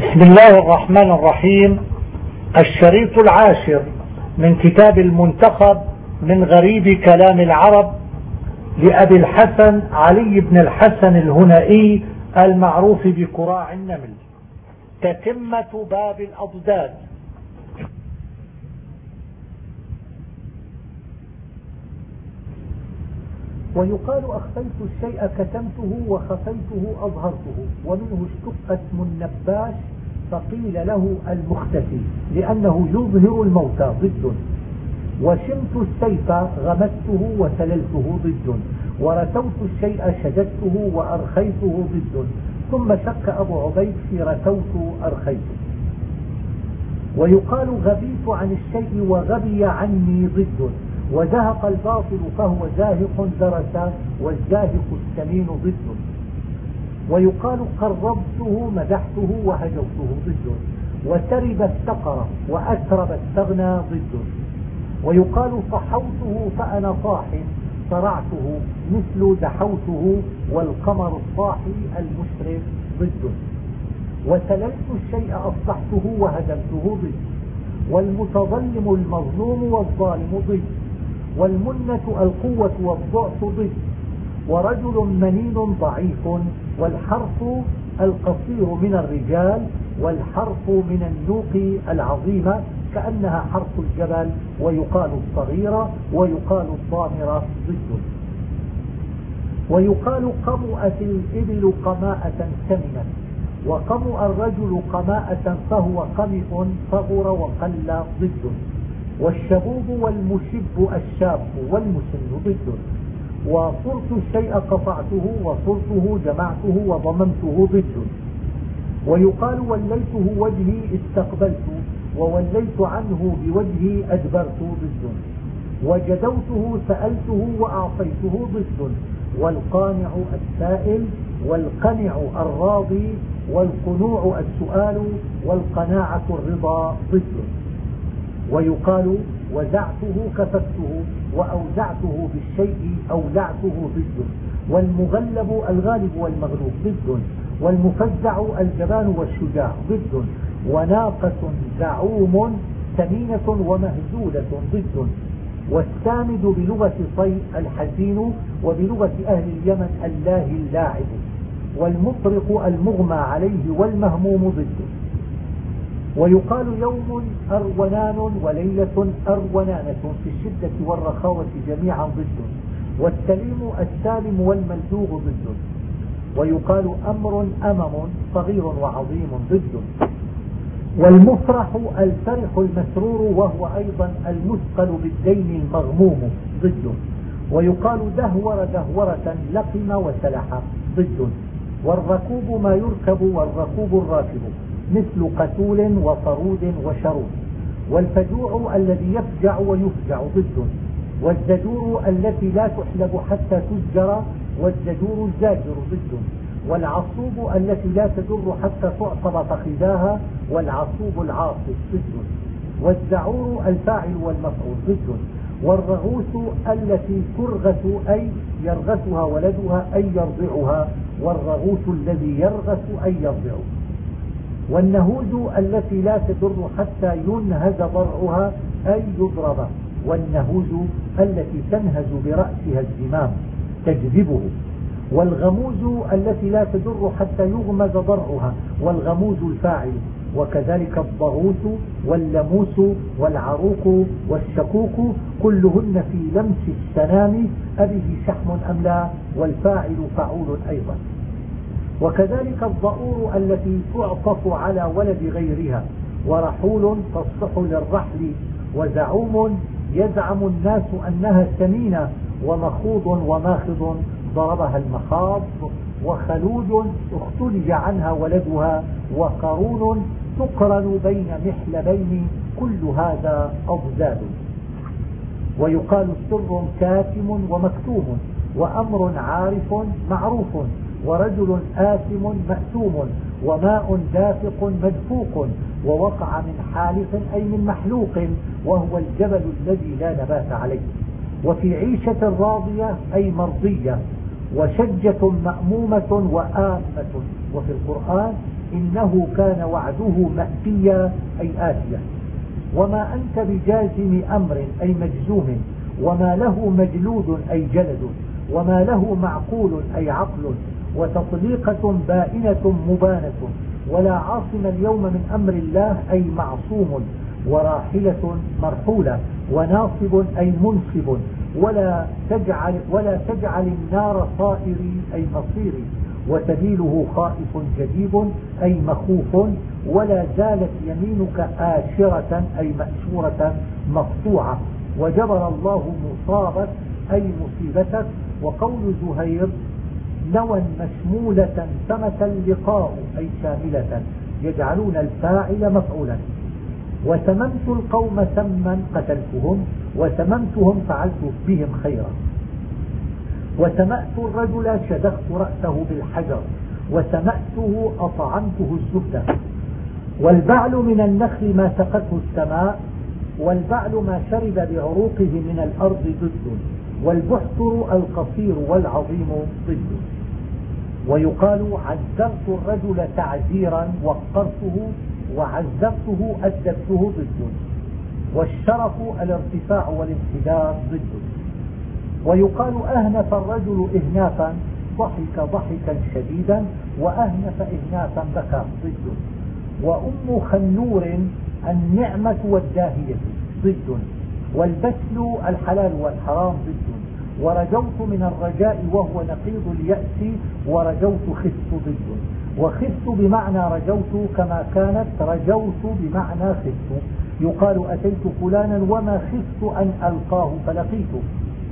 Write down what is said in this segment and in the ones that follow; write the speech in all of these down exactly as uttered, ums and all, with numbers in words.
بسم الله الرحمن الرحيم. الشريط العاشر من كتاب المنتخب من غريب كلام العرب لأبي الحسن علي بن الحسن الهنائي المعروف بكراع النمل، تتمة باب الأضداد. ويقال أخفيت الشيء كتمته وخفيته أظهرته، ومنه اشتق اسم النباش فقيل له المختفي لأنه يظهر الموتى ضد. وشمت السيف غمسته وسللته ضد، ورتوت الشيء شددته وأرخيته ضد. ثم شك أبو عبيد في رتوت أرخيته. ويقال غبيت عن الشيء وغبي عني ضد، وزهق الباطل فهو زاهق درس، والزاهق السمين ضد. ويقال قربته مدحته وهجوته ضد، وترب استقر وأترب استغنى ضد. ويقال صحوته فأنا صاح صرعته مثل دحوته، والقمر الصاحي المشرف ضد. وسللت الشيء أصلحته وهدمته ضد، والمتظلم المظلوم والظالم ضد، والمنة القوة والضعف ضد. ورجل منين ضعيف، والحرف القصير من الرجال، والحرف من النوق العظيمة كأنها حرف الجبل. ويقال الصغيرة، ويقال الضامرة ضد. ويقال قمؤت الإبل قماءة سمنة، وقمؤ الرجل قماءة فهو قمئ صغر وقل ضد. والشبوب والمشب الشاب والمسن ضد. وصرت الشيء قطعته، وصرته جمعته وضممته ضد. ويقال وليته وجهي استقبلت، ووليت عنه بوجهي أدبرت ضد. وجدوته سألته وأعطيته ضد. والقانع السائل، والقنع الراضي، والقنوع السؤال، والقناعة الرضا ضد. ويقال وزعته كففته، وأوزعته بالشيء أولعته ضد. والمغلب الغالب والمغلوب ضد. والمفزع الجبان والشجاع ضد. وناقة زعوم سمينة ومهزولة ضد. والسامد بلغة صي الحزين، وبلغة أهل اليمن الله اللاعب. والمطرق المغمى عليه والمهموم ضد. ويقال يوم أرونان وليلة أرونانة في الشدة والرخاوة جميعا ضد. والسليم السالم والملدوغ ضد. ويقال أمر أمم صغير وعظيم ضد. والمفرح الفرح المسرور، وهو أيضا المثقل بالدين المغموم ضد. ويقال دهور دهورة لقم وسلح ضد. والركوب ما يركب، والركوب الراكب مثل قتول وطرود وشرود. والفجوع الذي يفجع ويفجع ضد. والزجور التي لا تحلب حتى تزجر، والزجور الزاجر ضد. والعصوب التي لا تدر حتى تعصب فخذاها، والعصوب العاصب ضد. والزعور الفاعل والمفعول ضد. والرغوث التي ترغث أي يرغثها ولدها أي يرضعها، والرغوث الذي يرغث أي يرضع. والنهوز التي لا تدر حتى ينهز ضرعها أي يضرب. والنهوز التي تنهز برأسها الزمام تجذبه. والغموز التي لا تدر حتى يغمز ضرعها، والغموز الفاعل. وكذلك الضغوث واللموس والعروق والشكوك كلهن في لمس السنام أبه شحم أم لا، والفاعل فعول أيضا. وكذلك الضؤور التي تعطف على ولد غيرها، ورحول تصلح للرحل. وزعوم يزعم الناس أنها سمينة. ومخوض وماخض ضربها المخاض. وخلود اختلج عنها ولدها. وقرون تقرن بين محلبين. كل هذا أضداد. ويقال سر كاتم ومكتوم، وأمر عارف معروف، ورجل آثم مأثوم، وماء دافق مدفوق، ووقع من حالق أي من محلوق، وهو الجبل الذي لا نبات عليه. وفي عيشة راضية أي مرضية، وشجة مأمومة وآمة. وفي القرآن إنه كان وعده مأتيا أي آتيا. وما أنت بجازم أمر أي مجزوم، وما له مجلود أي جلد، وما له معقول أي عقل، وتطليقة بائنة مبانة، ولا عاصم اليوم من أمر الله أي معصوم، وراحلة مرحولة، وناصب أي منصب، ولا تجعل, ولا تجعل النار صائري أي مصيري، وسبيله خائف جديب أي مخوف، ولا زالت يمينك آشرة أي مأشورة مقطوعة، وجبر الله مصابك أي مصيبتك. وقول زهير نوى مشمولة سمت اللقاء أي شاملة، يجعلون الفاعل مفعولا. وتممت القوم سما قتلتهم، وتممتهم فعلت بهم خيرا. وتمأت الرجل شدخت رأسه بالحجر، وتمأته أطعمته الزبدة. والبعل من النخل ما سقته السماء، والبعل ما شرب بعروقه من الأرض ضد، والبحتر القصير والعظيم ضد. ويقال عذرت الرجل تعزيرا وقرته، وعذرته أدبته ضد. والشرف الارتفاع والانحدار ضد. ويقال أهنف الرجل إهنافا، ضحك ضحكا شديدا، وأهنف إهنافا بكى ضد. وأم خنور النعمة والداهية ضد. والبسل الحلال والحرام ضد. ورجوت من الرجاء وهو نقيض اليأس، ورجوت خفت ضد. وخفت بمعنى رجوت كما كانت رجوت بمعنى خفت. يقال أتيت فلانا وما خفت أن ألقاه فلقيته.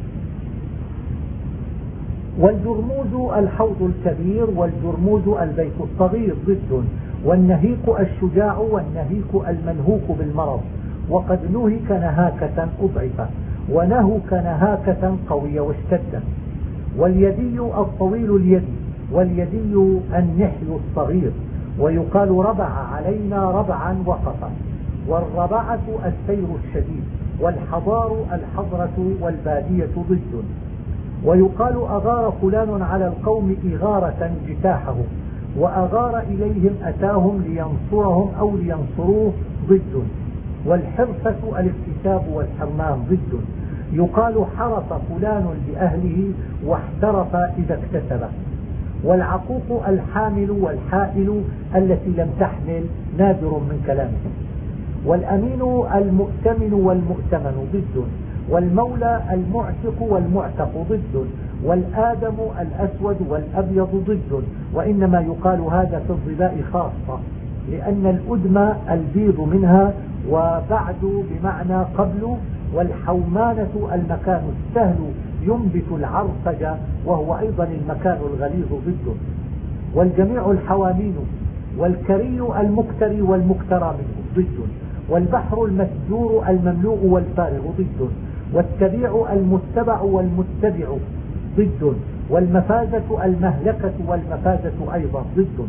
والجرموز الحوض الكبير، والجرموز البيت الصغير ضد. والنهيق الشجاع، والنهيك المنهوك بالمرض. وقد نهك نهاكة أضعف، ونهك نهاكة قوية واشتد. واليدي الطويل اليدي، واليدي النحل الصغير. ويقال ربع علينا ربعا وقفا. والربعة السير الشديد، والحضار الحضرة، والبادية ضد. ويقال أغار فلان على القوم إغارة جتاحهم، وأغار إليهم أتاهم لينصرهم أو لينصروه ضد. والحرفة الاكتساب والحرمان ضد. يقال حرف فلان لأهله واحترف إذا اكتسب. والعقوق الحامل والحائل التي لم تحمل نادر من كلامه. والأمين المؤتمن والمؤتمن ضد. والمولى المعتق والمعتق ضد. والآدم الأسود والأبيض ضد. وإنما يقال هذا في الظباء خاصة، لأن الأدم البيض منها، وبعد بمعنى قبل. والحومانة المكان السهل ينبت العرفج، وهو أيضا المكان الغليظ ضده. والجميع الحوامين. والكري المكتري والمكترى منه ضد. والبحر المسجور المملوء والفارغ ضد. والتبيع المتبع والمتبع ضد. والمفازة المهلكة والمفازة أيضا ضد.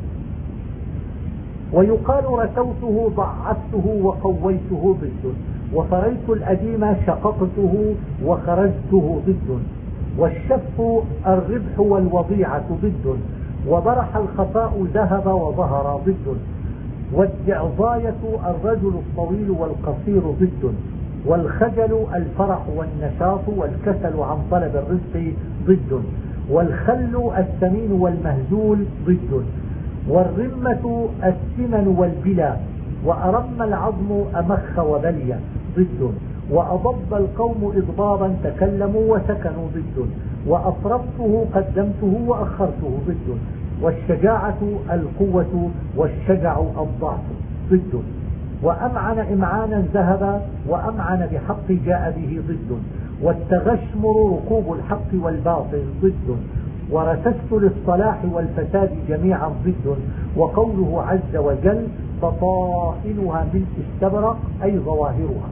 ويقال رتوته ضعفته وقويته ضد. وفريت الأديم شققته وخرجته ضد. والشف الربح والوضيعة ضد. وبرح الخفاء ذهب وظهر ضد. والدعظاية الرجل الطويل والقصير ضد. والخجل الفرح والنشاط والكسل عن طلب الرزق ضد. والخل السمين والمهزول ضد. والرمة السمن والبلا. وأرم العظم أمخ وبلي ضد. وأضب القوم إضبابا تكلموا وسكنوا ضد. وأفرطته قدمته وأخرته ضد. والشجاعة القوة والشجع الضعف ضد. وأمعن إمعانا ذهب، وأمعن بحق جاء به ضد. والتغشمر ركوب الحق والباطل ضد. ورسست للصلاح والفساد جميعا ضد. وقوله عز وجل بطائنها من استبرق أي ظواهرها.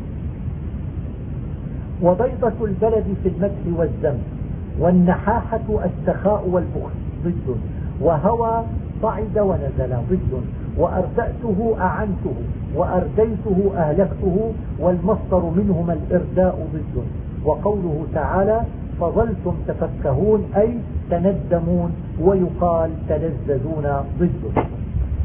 وبيضة البلد في المدح والذم. والنحاحة السخاء والبخل ضد. وهوى صعد ونزل ضد. وأردأته أعنته، وأرديته أهلكته، والمصدر منهما الإرداء ضد. وقوله تعالى فظلتم تفكهون أي تندمون، ويقال تلذذون ضده.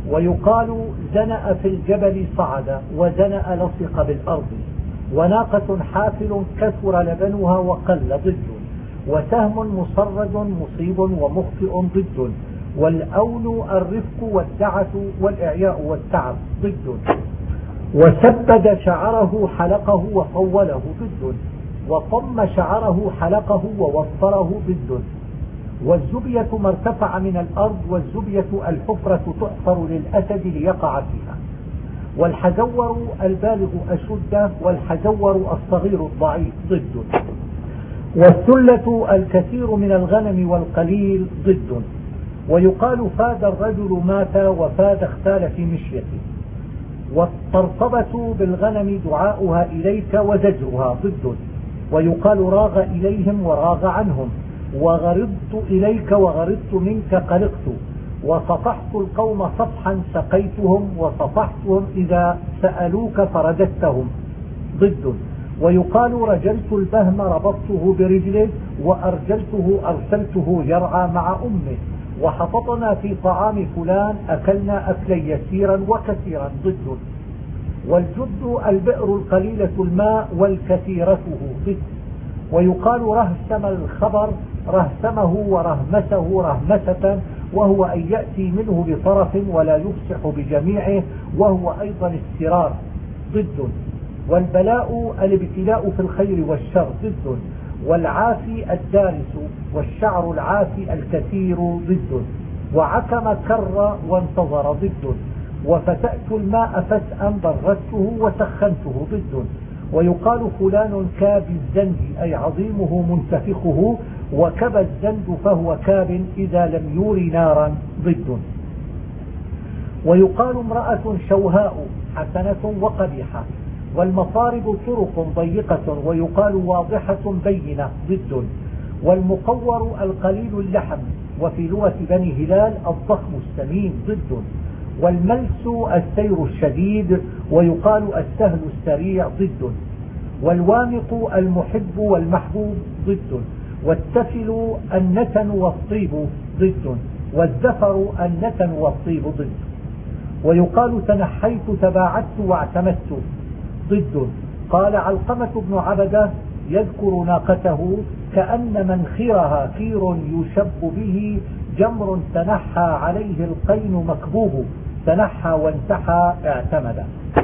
ويقال زنأ في الجبل صعد، وزنأ لصق بالأرض. وناقة حافل كثر لبنها وقل ضد. وسهم مصرد مصيب ومخطئ ضد. والأول الرفق والدعة والإعياء والتعب ضد. وسبد شعره حلقه وطوله ضد. وطم شعره حلقه ووفره ضد. والزبية ما ارتفع من الأرض، والزبية الحفرة تحفر للأسد ليقع فيها. والحزور البالغ أشد، والحزور الصغير الضعيف ضد. والثلة الكثير من الغنم والقليل ضد. ويقال فاد الرجل مات، وفاد اختال في مشيته. والطرطبة بالغنم دعاؤها إليك وزجرها ضد. ويقال راغ إليهم وراغ عنهم. وغرضت إليك وغرضت منك قلقت. وصفحت القوم صفحا سقيتهم، وصفحتهم إذا سألوك فرددتهم ضد. ويقال رجلت البهم ربطته برجله، وأرجلته أرسلته يرعى مع أمه. وحططنا في طعام فلان أكلنا أكلا يسيرا وكثيرا ضد. والجد البئر القليلة الماء والكثيرته ضد. ويقال رهسم الخبر رهسمه ورهمسه رهمسة، وهو أن يأتي منه بطرف ولا يفسح بجميعه، وهو أيضا السرار ضد. والبلاء الابتلاء في الخير والشر ضد. والعافي الدارس، والشعر العافي الكثير ضد. وعكم كر وانتظر ضد. وفتأت الماء فتأا بردته وسخنته ضد. ويقال فلان كاب الزند أي عظيمه منتفخه، وكب الزند فهو كاب إذا لم يور نارا ضد. ويقال امرأة شوهاء حسنة وقبيحة. والمصارب طرق ضيقة، ويقال واضحة بينة ضد. والمقور القليل اللحم، وفي لغة بني هلال الضخم السمين ضد. والملس السير الشديد، ويقال السهل السريع ضد. والوامق المحب والمحبوب ضد. والتفل النتن والطيب ضد. والزفر النتن والطيب ضد. ويقال تنحيت تباعدت واعتمدت ضد. قال علقمة بن عبدة يذكر ناقته كأن منخرها كير يشب به جمر تنحى عليه القين مكبوب، تنحى وانتحى اعتمد.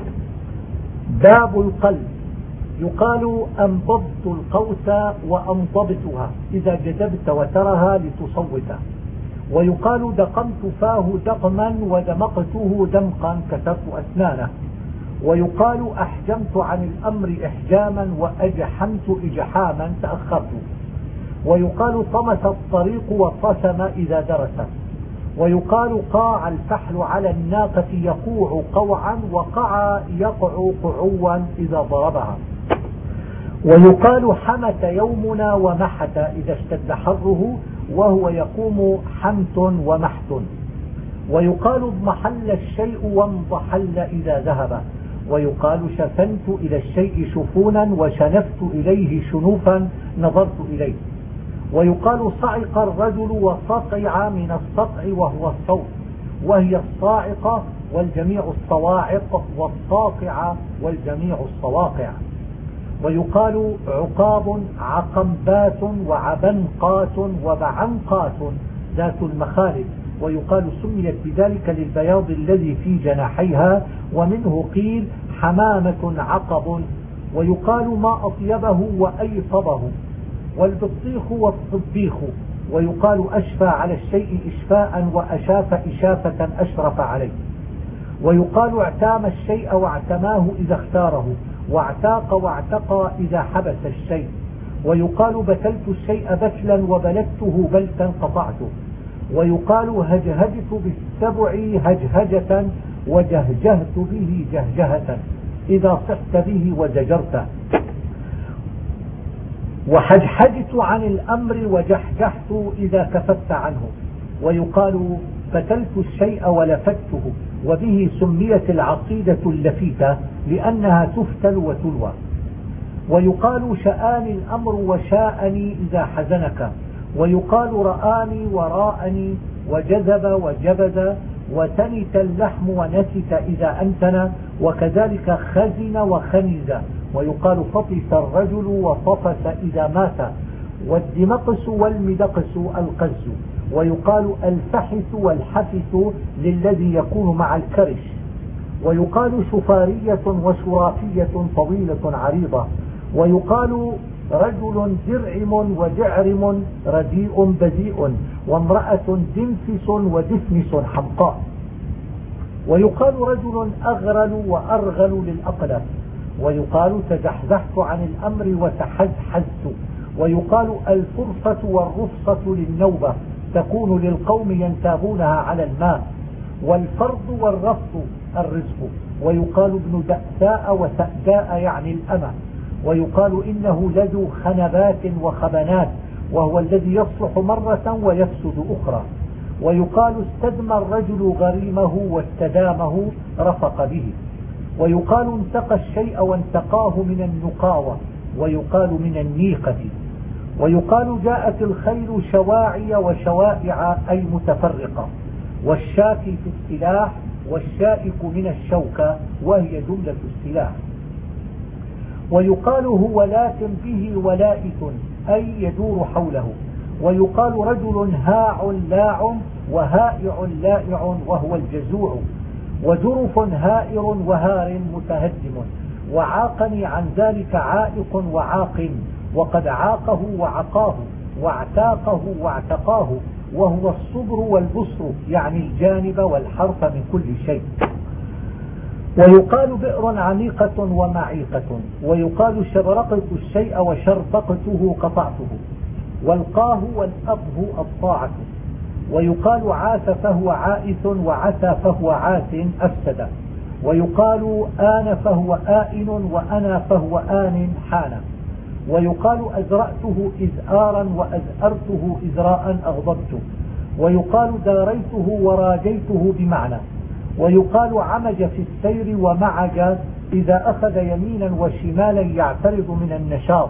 باب القلب. يقال أنبضت القوس وأنضبتها إذا جذبت وترها لتصوته. ويقال دقمت فاه دقما ودمقته دمقا كسرت أسنانه. ويقال أحجمت عن الأمر إحجاما وأجحمت إجحاما تأخرت. ويقال طمس الطريق وطسم إذا درس. ويقال قاع الفحل على الناقة يقوع قوعا، وقع يقع قعوا إذا ضربها. ويقال حمت يومنا ومحت إذا اشتد حره، وهو يقوم حمت ومحت. ويقال اضمحل الشيء وانضحل إذا ذهب. ويقال شفنت إلى الشيء شفونا، وشنفت إليه شنوفا نظرت إليه. ويقال صعق الرجل وصقع من الصقع وهو الصوت، وهي الصاعقة والجميع الصواعق، والصاقع والجميع الصواقع. ويقال عقاب عقمبات وعبنقات وبعنقات ذات المخالب. ويقال سميت بذلك للبياض الذي في جناحيها، ومنه قيل حمامة عقب. ويقال ما أطيبه وأيطبه. والبطيخ والطبيخ. ويقال أشفى على الشيء إشفاء، وأشاف إشافة أشرف عليه. ويقال اعتام الشيء واعتماه إذا اختاره، واعتاق واعتقى إذا حبس الشيء. ويقال بتلت الشيء بتلا وبلدته بلتا قطعته. ويقال هجهجت بالسبع هجهجة وجهجهت به جهجهة إذا صحت به وزجرته. وحجحجت عن الأمر وجحجحت إذا كفت عنه. ويقال فتلت الشيء ولفته، وبه سميت العقيدة اللفيتة لأنها تفتل وتلوى. ويقال شآني الأمر وشاءني إذا حزنك. ويقال رآني وراءني وجذب وجبذ. وتنت اللحم ونتت إذا أنتن، وكذلك خزن وخنز. ويقال فطس الرجل وفطس إذا مات. والدمقس والمدقس القز. ويقال الفحث والحفث للذي يكون مع الكرش. ويقال شفارية وشرافية طويلة عريضة. ويقال رجل درعم ودعرم رديء بذيء، وامرأة دنفس ودفنس حمقاء. ويقال رجل أغرل وأرغل للأقلف. ويقال تزحزحت عن الأمر وتحزحزت. ويقال الفرصة والرفصة للنوبة، تكون للقوم ينتابونها على الماء. والفرض والرفض الرزق. ويقال ابن دأساء وسأداء يعني الأمة. ويقال إنه لذو خنبات وخبنات، وهو الذي يصلح مرة ويفسد أخرى. ويقال استدمى الرجل غريمه واستدامه رفق به. ويقال انتقى الشيء وانتقاه من النقاوة. ويقال من النيقة. ويقال جاءت الخيل شواعي وشوائع أي متفرقة. والشاكي في السلاح والشائك من الشوكة، وهي جملة السلاح. ويقال هو لات به ولائت أي يدور حوله. ويقال رجل هاع لاع وهائع لائع وهو الجزوع. وجرف هائر وهار متهدم. وعاقني عن ذلك عائق وعاق، وقد عاقه وعقاه واعتاقه واعتقاه، وهو الصبر والبصر يعني الجانب والحرف من كل شيء. ويقال بئر عميقة ومعيقة. ويقال شبرقت الشيء وشربقته قطعته. والقاه والأبه الطاعة. ويقال عاث فهو عائث وعثى فهو عاث أفسد. ويقال آن فهو آئن وأنا فهو آن حان. ويقال أزرأته إزآرا وأزأرته إزراء أغضبته. ويقال داريته وراجيته بمعنى. ويقال عمج في السير ومعج إذا أخذ يمينا وشمالا يعترض من النشاط.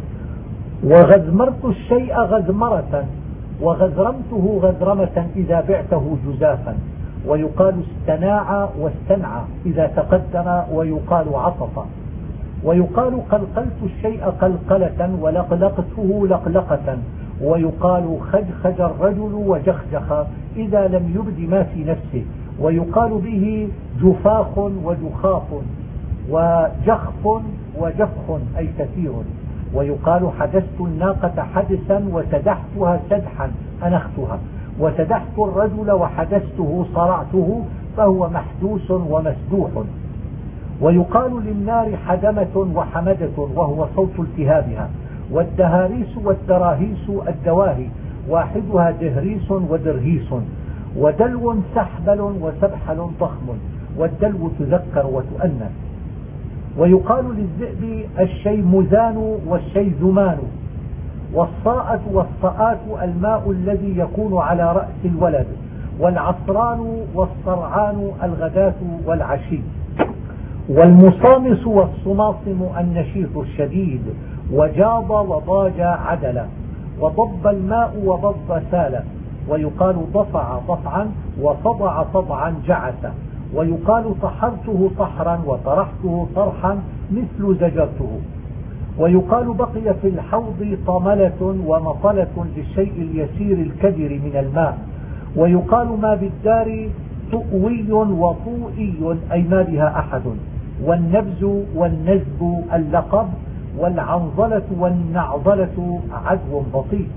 وغزمرت الشيء غزمرة وغزرمته غزرمة إذا بعته جزافا. ويقال استناع واستنعى إذا تقدم. ويقال عطف. ويقال قلقلت الشيء قلقلة ولقلقته لقلقة. ويقال خجخج الرجل وجخجخ إذا لم يبد ما في نفسه. ويقال به جفاخ وجخاف وجخف وجفخ أي كثير. ويقال حدثت الناقة حدثا وسدحتها سدحا أنختها. وسدحت الرجل وحدثته صرعته، فهو محدوس ومسدوح. ويقال للنار حدمة وحمدة وهو صوت التهابها. والدهاريس والدراهيس الدواهي، واحدها دهريس ودرهيس. ودلو سحبل وسبحل ضخم، والدلو تذكر وتؤنث. ويقال للذئب الشيمزان والشيزمان. والصاءة والصاءات الماء الذي يكون على رأس الولد. والعصران والصرعان الغداة والعشي. والمصامص والصماصم النشيط الشديد. وجاض وضاج عدل. وضب الماء وضب سال. ويقال ضفع ضفعا وفضع فضعا جعس. ويقال طحرته طحرا وطرحته طرحا مثل زجرته. ويقال بقي في الحوض طملة ومطلة للشيء اليسير الكدر من الماء. ويقال ما بالدار تؤوي وطوئي أي ما بها أحد. والنبز والنزب اللقب. والعنظلة والنعظلة عدو بطيء.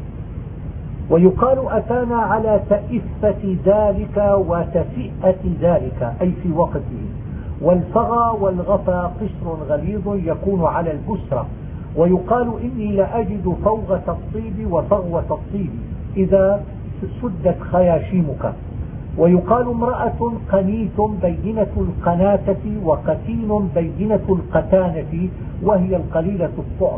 ويقال أتانا على تئفة ذلك وتفئة ذلك أي في وقته. والفغى والغفى قشر غليظ يكون على البسرة. ويقال إني لأجد فوغة الطيب وفغوة الطيب إذا سدت خياشيمك. ويقال امرأة قنيت بينة القناتة وقتين بينة القتانة وهي القليلة الطعم.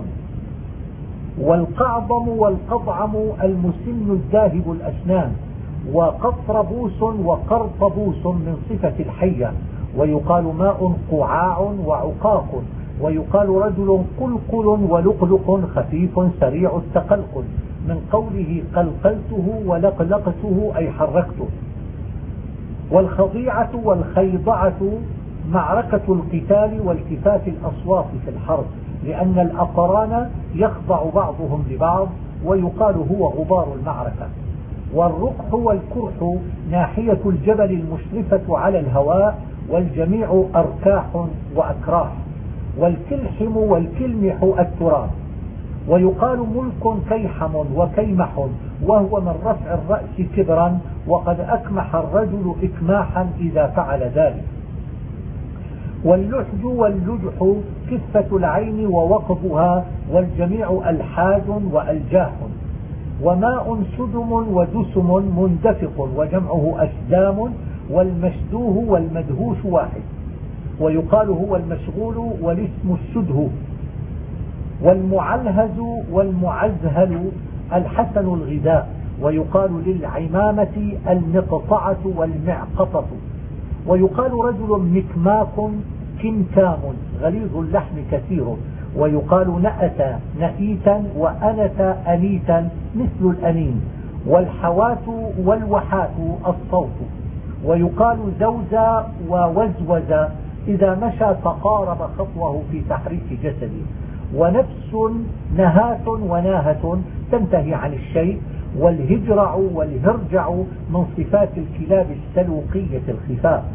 والقعظم والقضعم المسن الذاهب الأسنان. وقطربوس وقرطبوس من صفة الحية. ويقال ماء قعاع وعقاق. ويقال رجل قلقل ولقلق خفيف سريع التقلقل من قوله قلقلته ولقلقته أي حركته. والخضيعة والخيضعة معركة القتال والتفات الأصوات في الحرب، لأن الأقران يخضع بعضهم لبعض ويقال هو غبار المعركة. والرقح والكرح ناحية الجبل المشرفة على الهواء، والجميع أركاح وأكراح. والكلحم والكلمح التراب. ويقال ملك كيحم وكيمح، وهو من رفع الرأس كبرا، وقد أكمح الرجل إكماحا إذا فعل ذلك. واللحج واللجح كفة العين ووقفها، والجميع ألحاج وألجاح. وماء سدم ودسم مندفق، وجمعه أسدام، والمشدوه والمدهوش واحد. ويقال هو المشغول والاسم السده. والمعلهز والمعزهل الحسن الغذاء، ويقال للعمامة المقطعة والمعقطة. ويقال رجل مكماك كمكام غليظ اللحم كثير. ويقال نأت نئيتا وأنت أنيتا مثل الأنين. والحوات والوحات الصوت. ويقال زوزا ووزوز إذا مشى تقارب خطوه في تحريك جسده. ونفس نهاة وناهة تنتهي عن الشيء. والهجرع والهرجع من صفات الكلاب السلوقية الخفاف.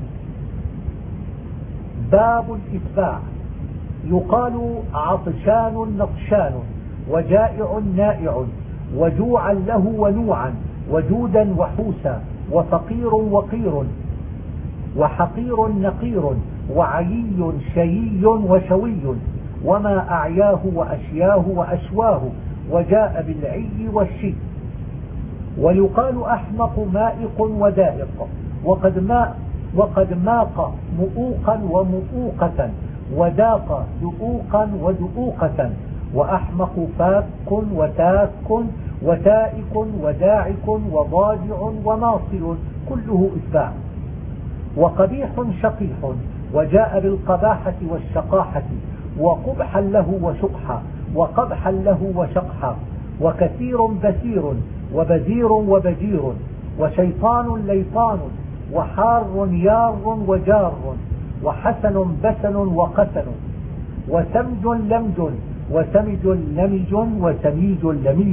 باب الإتباع. يقال عطشان نطشان، وجائع نائع، وجوعا له ونوعا، وجودا وحوسا، وفقير وقير، وحقير نقير، وعيي شيي وشوي، وما أعياه وأشياه وأشواه، وجاء بالعي والشي. ويقال أحمق مائق ودائق، وقد ماء وقد ماق مؤوقا ومؤوقة، وداق دؤوقا ودؤوقة. وأحمق فاك وتاك وتائك وداعك وضاجع وماصل، كله إتباع. وقبيح شقيح، وجاء بالقباحة والشقاحة، وقبحا له وشقحا، وقبحا له وشقحا. وكثير بثير، وبذير وبجير، وشيطان ليطان، وحار يار وجار، وحسن بسن وقسن، وسمج لمج، وسمج لمج، وسميج لميج.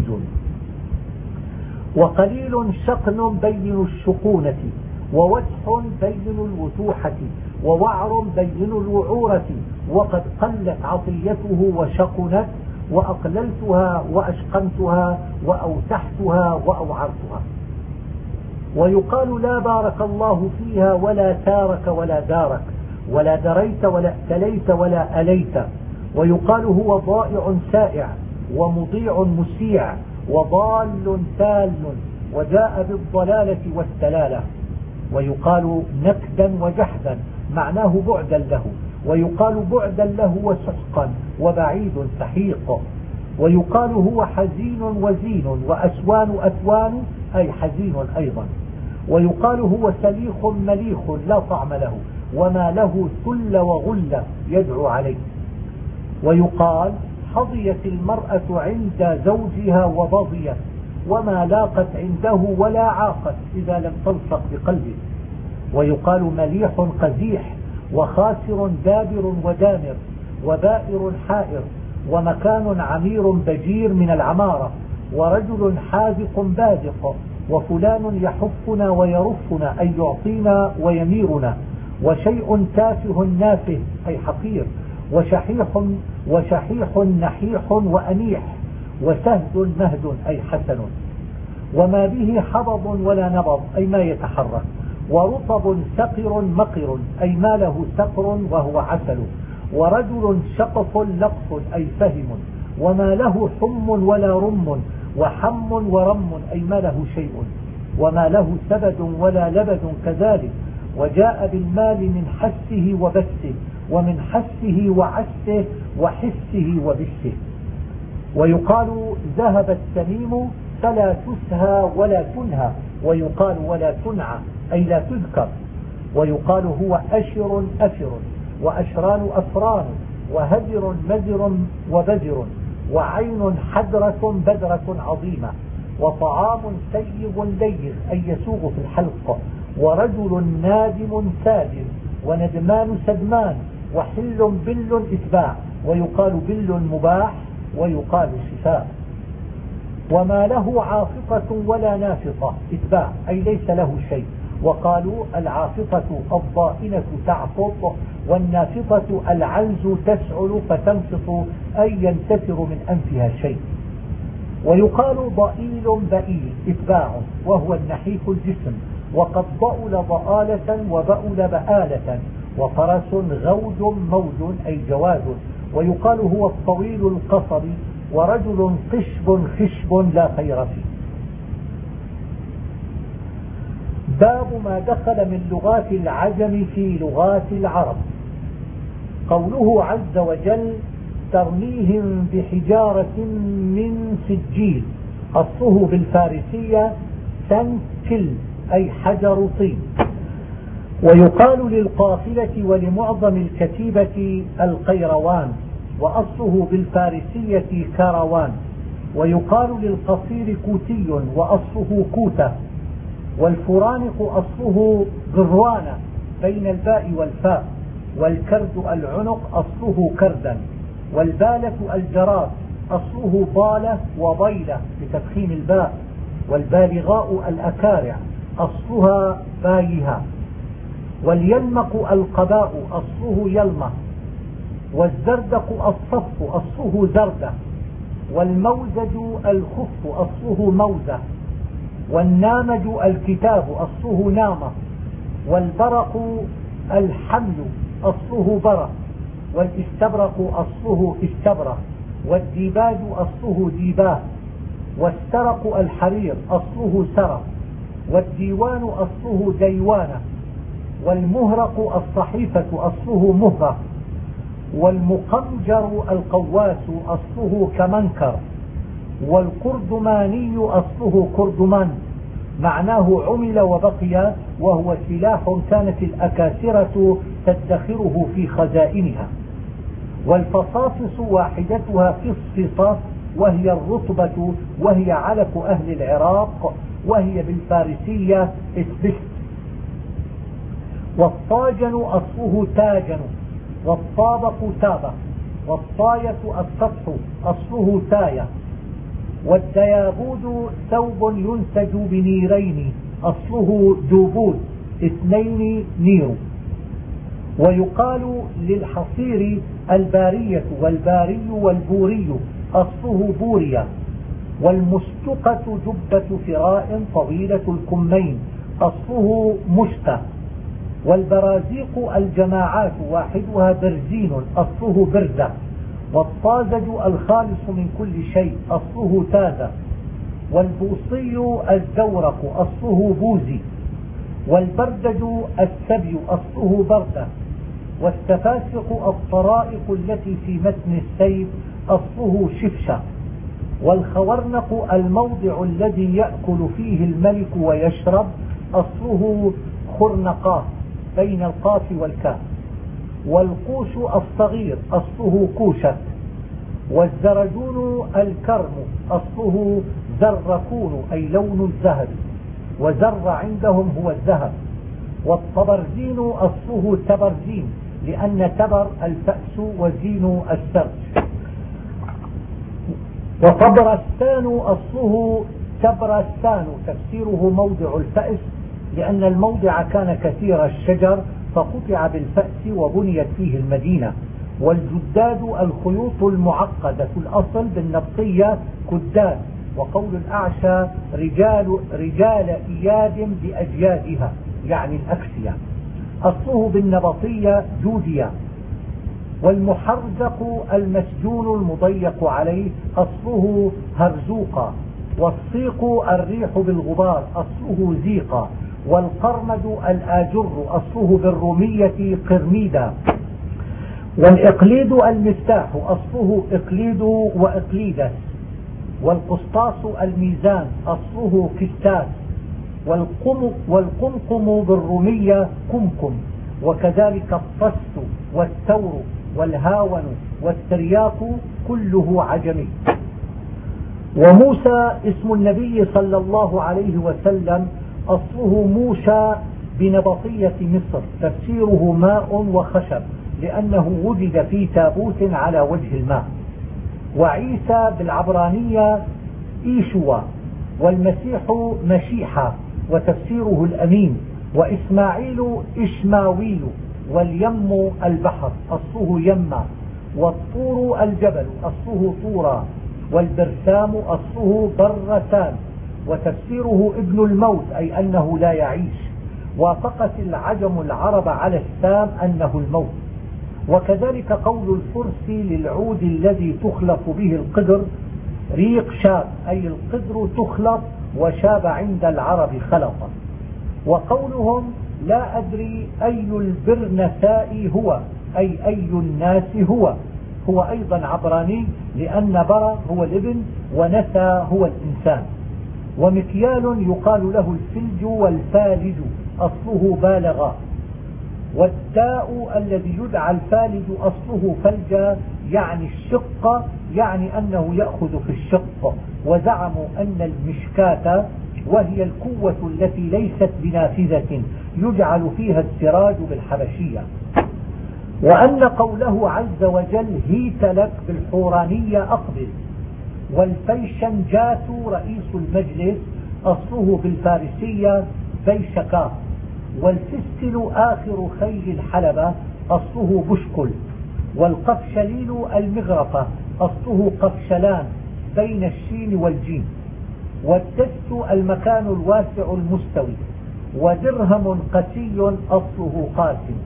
وقليل شقن بين الشقونة، ووسح بين الوسوحة، ووعر بين الوعورة. وقد قلت عطيته وشقنت، وأقللتها وأشقنتها، وأوسحتها وأوعرتها. ويقال لا بارك الله فيها، ولا تارك ولا دارك، ولا دريت ولا ائتليت ولا أليت. ويقال هو ضائع سائع، ومضيع مسيع، وضال تال، وجاء بالضلالة والتلالة. ويقال نكدا وجحدا، معناه بعدا له. ويقال بعدا له وسحقا، وبعيد سحيق. ويقال هو حزين وزين، وأسوان أثوان، أي حزين أيضا. ويقال هو سليخ مليخ لا طعم له، وما له ثل وغل يدعو عليه. ويقال حظيت المرأة عند زوجها وبضيت، وما لاقت عنده ولا عاقت إذا لم تلصق بقلبه. ويقال مليح قزيح، وخاسر دابر ودامر، وبائر حائر، ومكان عمير بجير من العمارة، ورجل حاذق بازق، وفلان يحفنا ويرفنا أي يعطينا ويميرنا. وشيء تافه نافه أي حقير، وشحيح وشحيح نحيح وأنيح، وسهد مهد أي حسن. وما به حبض ولا نبض أي ما يتحرك. ورطب سقر مقر أي ما له سقر وهو عسل. ورجل شقف لقف أي فهم. وما له حم ولا رم، وحم ورم أي ما له شيء. وما له سبد ولا لبد كذلك. وجاء بالمال من حسه وبسه، ومن حسه وعسه، وحسه وبسه. ويقال ذهب السميم فلا تسهى ولا تنهى، ويقال ولا تنعى أي لا تذكر. ويقال هو أشر أفر، وأشران أفران، وهدر مزر وبزر، وعين حدرة بدرة عظيمة، وطعام سيب ليغ أي يسوغ في الحلق، ورجل نادم سادم، وندمان سدمان، وحل بل إتباع، ويقال بل مباح ويقال شفاء. وما له عاصفة ولا نافطة إتباع، أي ليس له شيء. وقالوا العاصفة الضائنة تعفط، والنافطة العلز تسعل فتنفط، أي ينتثر من أنفها شيء. ويقال ضئيل بئيل إتباع، وهو النحيف الجسم، وقد ضؤل ضآلة وبؤل بآلة. وفرس غوج موج أي جواد. ويقال هو الطويل القصر، ورجل قشب خشب لا خير فيه. باب ما دخل من لغات العجم في لغات العرب. قوله عز وجل ترميهم بحجارة من سجيل، أصله بالفارسية سنكل أي حجر طين. ويقال للقافلة ولمعظم الكتيبة القيروان، وأصله بالفارسية كروان. ويقال للقصير كوتي، وأصله كوتة. والفرانق أصله غروانة بين الباء والفاء. والكرد العنق أصله كردا. والبالة الجراد أصله ضالة وضيلة بتفخيم الباء. والبالغاء الأكارع أصلها بايها. واليلمق القباء أصله يلمة. والزردق الصف أصله زردة. والموزج الخف أصله موزة. والنامج الكتاب أصله نامة. والبرق الحمل أصله برق. والاستبرق أصله استبرق. والديباج أصله ديباه. والسرق الحرير أصله سرق. والديوان أصله ديوانة. والمهرق الصحيفة أصله مهرق. والمقنجر القواس أصله كمنكر. والقردماني أصله كردمان، معناه عمل وبقي، وهو سلاح كانت الأكاسرة تدخره في خزائنها. والفصاصص واحدتها فصفصة، وهي الرطبة، وهي علف أهل العراق، وهي بالفارسية اسبست. والطاجن أصله تاجن. والطابق تابق. والطاية السطح أصله تاية. والديابود ثوب ينسج بنيرين، أصله دوبود اثنين نير. ويقال للحصير البارية والباري والبوري، أصله بوريا. والمستقة جبة فراء طويلة الكمين، أصله مشتة. والبرازيق الجماعات واحدها برزين، أصله برزة. والطازج الخالص من كل شيء، أصله تازة. والبوصي الزورق، أصله بوزي. والبردج السبي، أصله بردة. والسفاسق الطرائق التي في متن السيف، أصله شفشة. والخورنق الموضع الذي يأكل فيه الملك ويشرب، أصله خرنقاه بين القاف والكاف. والقوش الصغير أصله كوشة. والزرجون الكرم أصله زركون أي لون الذهب، وزر عندهم هو الذهب. والطبرزين أصله تبرزين، لأن تبر الفأس وزين السرج. وطبرستان أصله تبرستان، تفسيره موضع الفأس، لأن الموضع كان كثير الشجر فقطع بالفأس وبنيت فيه المدينة. والجداد الخيوط المعقدة الأصل بالنبطية كداد. وقول الأعشى رجال, رجال إياد بأجيادها، يعني الأكسية، أصله بالنبطية جودية. والمحرزق المسجون المضيق عليه، أصله هرزوقا. والصيق الريح بالغبار، أصله زيقا. والقرمد الآجر، أصله بالرومية قرميدا. والإقليد المفتاح، أصله إقليد وإقليدس. والقسطاس الميزان، أصله كستاس. والقم والقمقم بالرومية كمكم. وكذلك الطست والثور والهاون والترياق كله عجمي. وموسى اسم النبي صلى الله عليه وسلم، أصله موشى بنبطية مصر تفسيره ماء وخشب لأنه وجد في تابوت على وجه الماء. وعيسى بالعبرانية إيشوا، والمسيح مشيحة وتفسيره الأمين. وإسماعيل إشماويل، واليم البحر أصله يما، والطور الجبل أصله طورا، والبرسام أصله برسان وتفسيره ابن الموت أي أنه لا يعيش. وافقت العجم العرب على السام أنه الموت. وكذلك قول الفرسي للعود الذي تخلط به القدر ريق شاب، أي القدر تخلط، وشاب عند العرب خلطا. وقولهم لا أدري أي البرنساء هو، أي أي الناس هو، هو أيضا عبراني لأن برا هو الابن ونسى هو الإنسان. ومكيال يقال له الفلج والفالج أصله بالغا. والداء الذي يدعى الفالج أصله فلجا يعني الشق، يعني أنه يأخذ في الشق. وزعموا أن المشكاة وهي الكوة التي ليست بنافذة يجعل فيها السراج بالحبشية. وأن قوله عز وجل هيت لك بالحورانية أقبل. والفيشنجات رئيس المجلس أصله بالفارسية بيشكا. والفستل آخر خيل الحلبة أصله بشكل. والقفشليل المغرفة أصله قفشلان بين الشين والجيم. والتست المكان الواسع المستوي. ودرهم قسي أصله قاسم.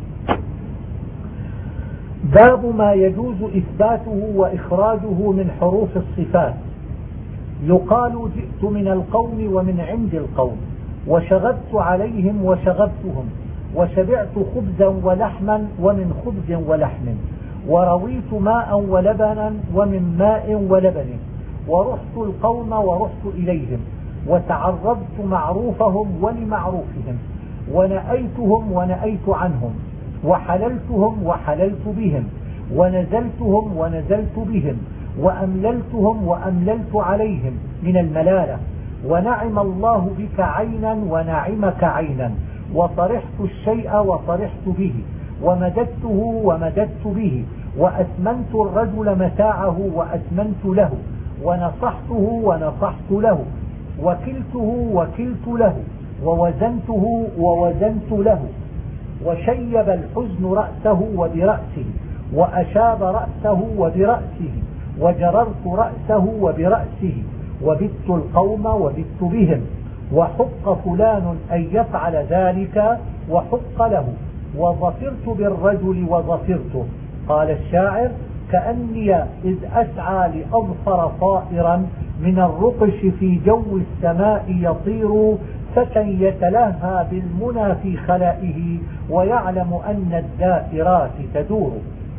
باب ما يجوز إثباته وإخراجه من حروف الصفات. يقال جئت من القوم ومن عند القوم، وشغبت عليهم وشغبتهم، وشبعت خبزا ولحما ومن خبز ولحم، ورويت ماء ولبنا ومن ماء ولبن، ورحت القوم ورحت إليهم، وتعرضت معروفهم ولمعروفهم، ونأيتهم ونأيت عنهم، وحللتهم وحللت بهم، ونزلتهم ونزلت بهم، وأمللتهم وأمللت عليهم من الملالة. ونعم الله بك عينا ونعمك عينا، وطرحت الشيء وطرحت به، ومددته ومددت به، وأثمنت الرجل متاعه وأثمنت له، ونصحته ونصحت له، وكلته وكلت له، ووزنته ووزنت له. وشيب الحزن رأسه وبرأسه، وأشاب رأسه وبرأسه، وجررت رأسه وبرأسه، وبت القوم وبت بهم، وحق فلان أن يفعل ذلك وحق له، وظفرت بالرجل وظفرته. قال الشاعر كأني إذ أسعى لأظفر طائرا من الرقش في جو السماء يطير، فتى يتلهى بالمنى في خلائه ويعلم أن الدائرات تدور.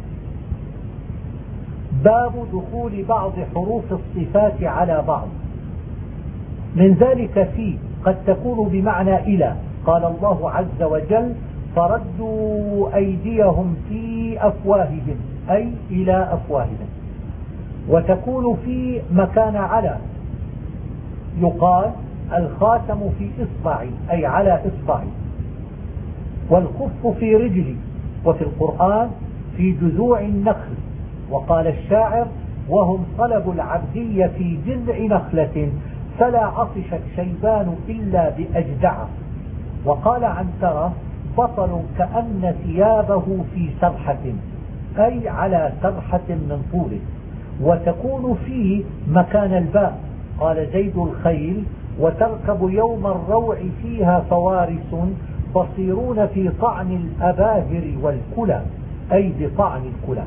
باب دخول بعض حروف الصفات على بعض. من ذلك في قد تكون بمعنى إلى. قال الله عز وجل فردوا أيديهم في أفواههم أي إلى أفواههم. وتكون في مكان على. يقال الخاتم في إصبعي أي على إصبعي. والخف في رجلي. وفي القرآن في جذوع النخل. وقال الشاعر وهم طلبوا العبدية في جذع نخلة فلا عطش الشيبان إلا بأجدعه. وقال عنترة بطل كأن ثيابه في سرحة أي على سرحة من طوله. وتكون في مكان الباء. قال زيد الخيل وتركب يوم الروع فيها فوارس بصيرون في طعن الأباهر والكلى أي بطعن الكلى.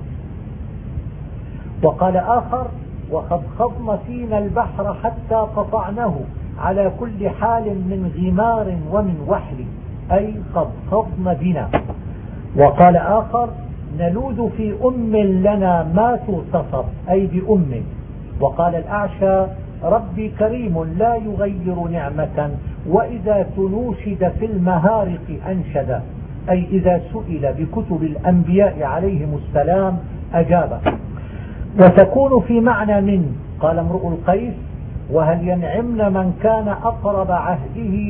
وقال آخر وخضخضن فينا البحر حتى قطعنه على كل حال من غمار ومن وحل أي خضخضن بنا. وقال آخر نلوذ في أم لنا ما تغتصب أي بأم. وقال الأعشى ربي كريم لا يغير نعمة وإذا تنوشد في المهارق أنشد أي إذا سئل بكتب الأنبياء عليهم السلام أجاب. وتكون في معنى من. قال امرؤ القيس وهل ينعمن من كان أقرب عهده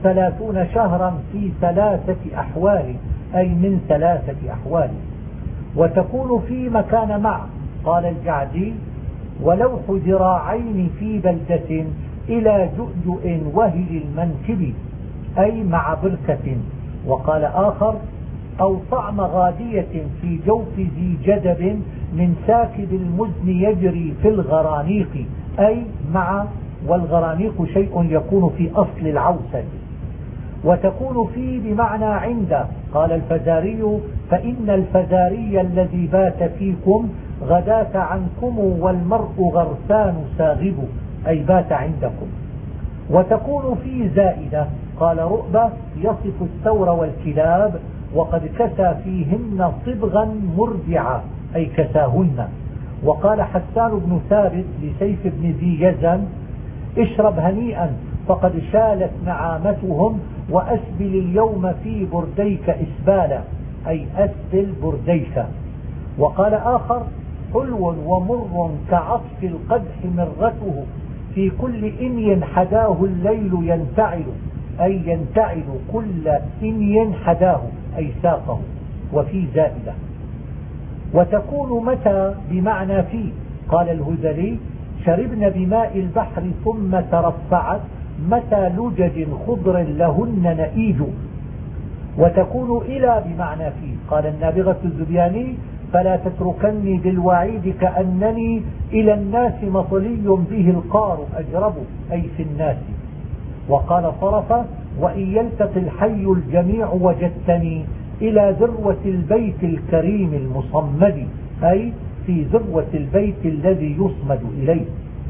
ثلاثون شهرا في ثلاثة أحوال، أي من ثلاثة أحوال. وتكون في مكان مع. قال الجعدي: ولوح ذراعين في بلدة إلى جؤجؤ وهل المنكب، أي مع بركة. وقال آخر: أو طعم غادية في جوف ذي جدب من ساكب المزن يجري في الغرانيق، أي مع. والغرانيق شيء يكون في أصل العوسة. وتكون في بمعنى عند. قال الفزاري: فإن الفزاري الذي بات فيكم غداة عنكم والمرء غرسان ساغب، أي بات عندكم. وتكون في زائدة. قال رؤبة: يصف الثور والكلاب وقد كسى فيهن صبغا مربعا، أي كساهن. وقال حسان بن ثابت لسيف بن ذي يزن: اشرب هنيئا فقد شالت نعامتهم، وأسبل اليوم في برديك إسبالا، أي أسبل برديك. وقال آخر: حلو ومر كعصف القدح مرته، في كل إني حداه الليل ينتعل، أي ينتعل كل إني حداه، أي ساقه. وفي زائدة. وتكون متى بمعنى في. قال الهذلي: شربن بماء البحر ثم ترفعت، متى لجج خضر لهن نئيج. وتكون إلى بمعنى في. قال النابغة الزبياني: فلا تتركني بالوعيد كأنني إلى الناس مطلي به القار أجرب، أي في الناس. وقال صرفة: وإن يلتقي الحي الجميع وجدتني إلى ذروة البيت الكريم المصمد، أي في ذروة البيت الذي يصمد إليه.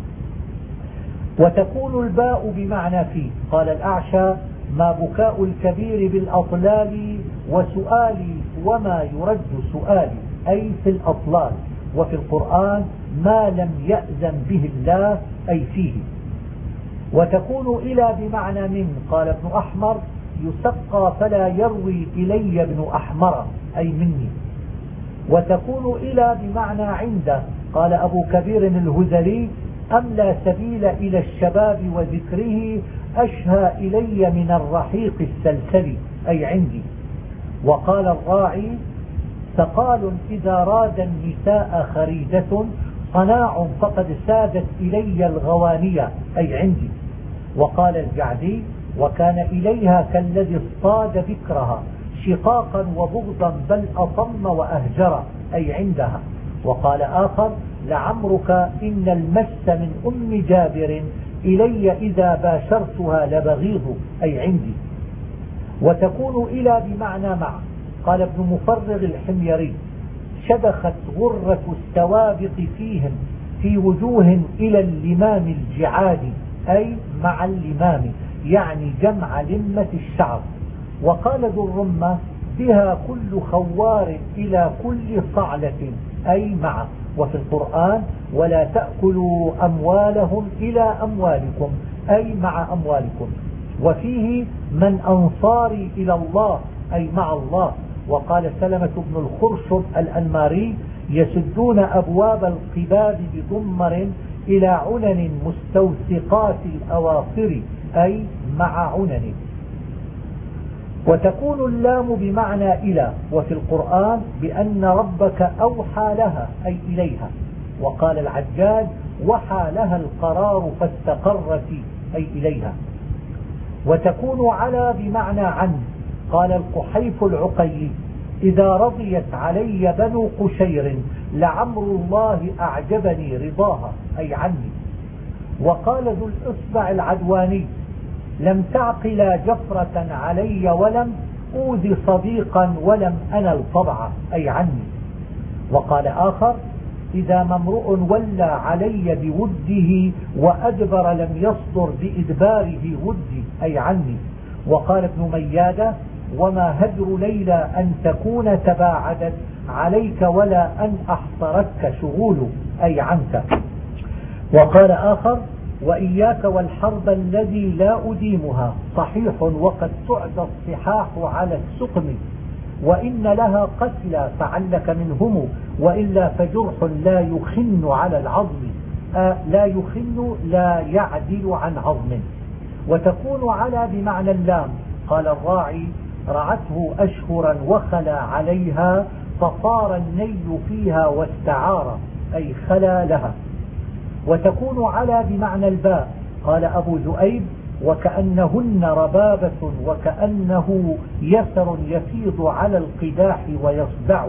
وتكون الباء بمعنى في. قال الأعشى: ما بكاء الكبير بالأطلال وسؤالي وما يرد سؤالي، أي في الأطلال. وفي القرآن: ما لم يأذن به الله، أي فيه. وتكون إلى بمعنى من. قال ابن أحمر: يسقى فلا يروي إلي ابن أحمر، أي مني. وتكون إلى بمعنى عند. قال أبو كبير الهذلي: أم لا سبيل إلى الشباب وذكره، أشهى إلي من الرحيق السلسل، أي عندي. وقال الراعي: ثقال إذا راد النساء خريدة، صناع فقد سادت إلي الغوانية، أي عندي. وقال الجعدي: وكان إليها كالذي اصطاد بكرها، شقاقا وبغضا بل أصم وأهجر، أي عندها. وقال آخر: لعمرك إن المس من أم جابر إلي إذا باشرتها لبغيض، أي عندي. وتكون إلى بمعنى مع. قال ابن مفرغ الحميري: شدخت غرة السوابق فيهم في وجوه إلى اللمام الجعاد، أي مع اللمام، يعني جمع لمة الشعر. وقال ذو الرمة: بها كل خوار إلى كل صعلة، أي مع. وفي القرآن: ولا تأكلوا أموالهم إلى أموالكم، أي مع أموالكم. وفيه: من أنصاري إلى الله، أي مع الله. وقال سلمة بن الخرشب الأنماري: يسدون أبواب القباب بضمر إلى عنن مستوثقات الأواصر، أي مع عنن. وتكون اللام بمعنى إلى. وفي القرآن: بأن ربك أوحى لها، أي إليها. وقال العجاج: وحى لها القرار فاستقرت، أي إليها. وتكون على بمعنى عن. قال القحيف العقيلي: إذا رضيت علي بنو قشير لعمر الله أعجبني رضاها، أي عني. وقال ذو الإصبع العدواني: لم تعقلا جفرة علي ولم أوذي صديقا ولم أنل طبعا، أي عني. وقال آخر: إذا ممرؤ ولى علي بوده وأدبر لم يصدر بإدباره ودي، أي عني. وقال ابن ميادة: وما هجر ليلى أن تكون تباعدت عليك ولا أن أحصرتك شغول، أي عنك. وقال آخر: وإياك والحرب الذي لا أديمها، صحيح وقد تعدى الصحاح على السقم، وإن لها قتلى فعلك منهم، وإلا فجرح لا يخن على العظم، آه لا يخن لا يعدل عن عظم. وتكون على بمعنى اللام. قال الراعي: رعته أشهرا وخلا عليها فصار الني فيها واستعار، أي خلا لها. وتكون على بمعنى الباء. قال أبو ذؤيب: وكأنهن ربابة وكأنه يسر يفيض على القداح ويصدع،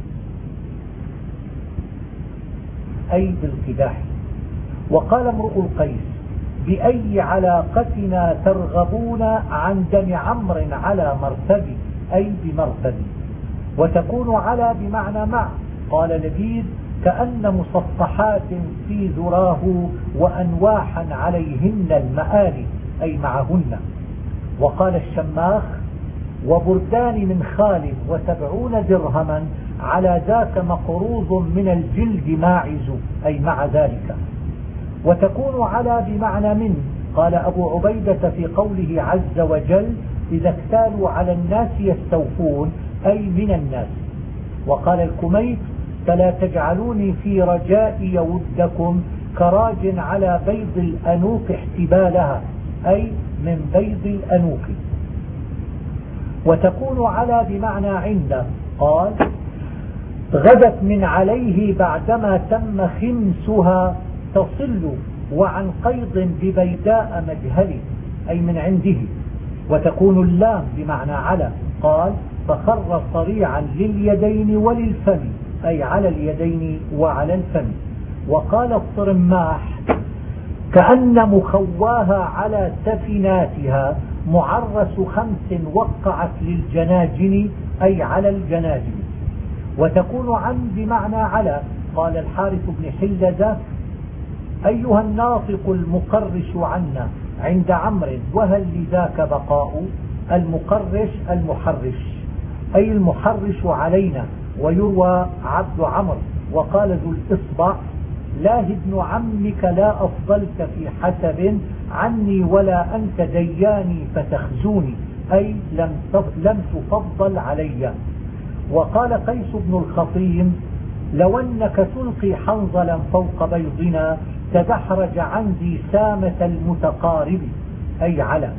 أي بالقداح. وقال امرؤ القيس: بأي علاقتنا ترغبون عن دم عمرو على مرتبي، أي بمرتبي. وتكون على بمعنى مع. قال لبيد: كأن مصفحات في ذراه وأنواحا عليهن المآل، أي معهن. وقال الشماخ: وبردان من خال وسبعون درهما على ذاك مقروض من الجلد ماعز، أي مع ذلك. وتكون على بمعنى من. قال أبو عبيدة في قوله عز وجل: إذا اكتالوا على الناس يستوفون، أي من الناس. وقال الكميت: فلا تجعلوني في رجاء يودكم كراج على بيض الأنوك احتبالها، أي من بيض الأنوك. وتكون على بمعنى عند. قال: غدت من عليه بعدما تم خمسها تصل وعن قيض ببيداء مجهل، أي من عنده. وتكون اللام بمعنى على. قال: فخر صريعا لليدين وللفم، أي على اليدين وعلى الفم. وقال الصرماح: كأن مخواها على سفناتها معرس خمس وقعت للجناجن، أي على الجناجن. وتكون عن بمعنى على. قال الحارث بن حلدة: أيها الناطق المقرش عنا عند عمرو وهل لذاك بقاء؟ المقرش المحرش، أي المحرش علينا. ويروى عبد عمرو. وقال ذو الإصبع: لا ابن عمك لا أفضلت في حسب عني ولا أنت دياني فتخزوني، أي لم لم تفضل علي. وقال قيس بن الخطيم: لو أنك تلقي حنظلا فوق بيضنا تدحرج عندي سامة المتقارب، أي على.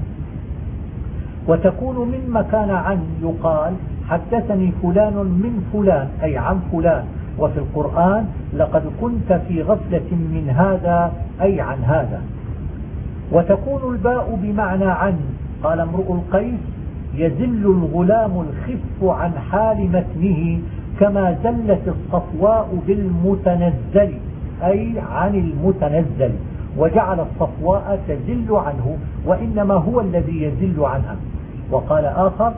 وتكون من مكان عن. يقال: حدثني فلان من فلان، أي عن فلان. وفي القرآن: لقد كنت في غفلة من هذا، أي عن هذا. وتكون الباء بمعنى عن. قال امرؤ القيس: يزل الغلام الخف عن حال متنه كما زلت الصفواء بالمتنزل، أي عن المتنزل. وجعل الصفواء تزل عنه وإنما هو الذي يزل عنها. وقال آخر: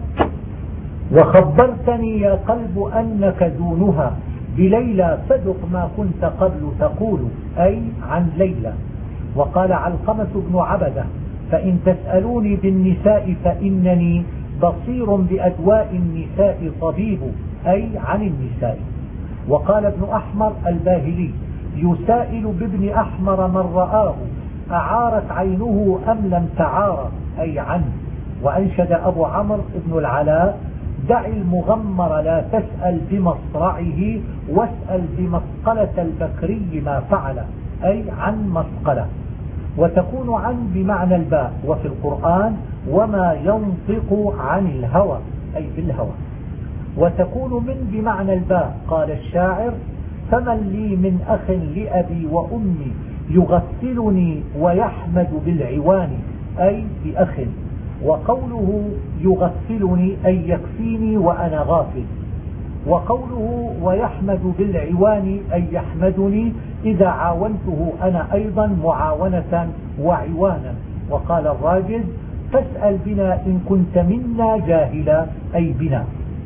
وخبرتني يا قلب أنك دونها بليلى فذق ما كنت قبل تقول، أي عن ليلى. وقال علقمة بن عبدة: فإن تسألوني بالنساء فإنني بصير بأدواء النساء طبيب، أي عن النساء. وقال ابن أحمر الباهلي: يسائل بابن أحمر من رآه أعارت عينه أم لم تعار، أي عنه. وأنشد أبو عمرو بن العلاء: دع المغمر لا تسأل بمصرعه واسأل بمصقلة البكري ما فعل، أي عن مصقلة. وتكون عن بمعنى الباء. وفي القرآن: وما ينطق عن الهوى، أي بالهوى. وتكون من بمعنى الباء. قال الشاعر: فمن لي من أخ لأبي وأمي يغسلني ويحمد بالعوان، أي بأخ. وقوله يغسلني أي يكفيني وأنا غافل. وقوله ويحمد بالعوان أي يحمدني إذا عاونته أنا أيضا معاونة وعوانا. وقال الراجل: فاسأل بنا إن كنت منا جاهلا، أي بنا.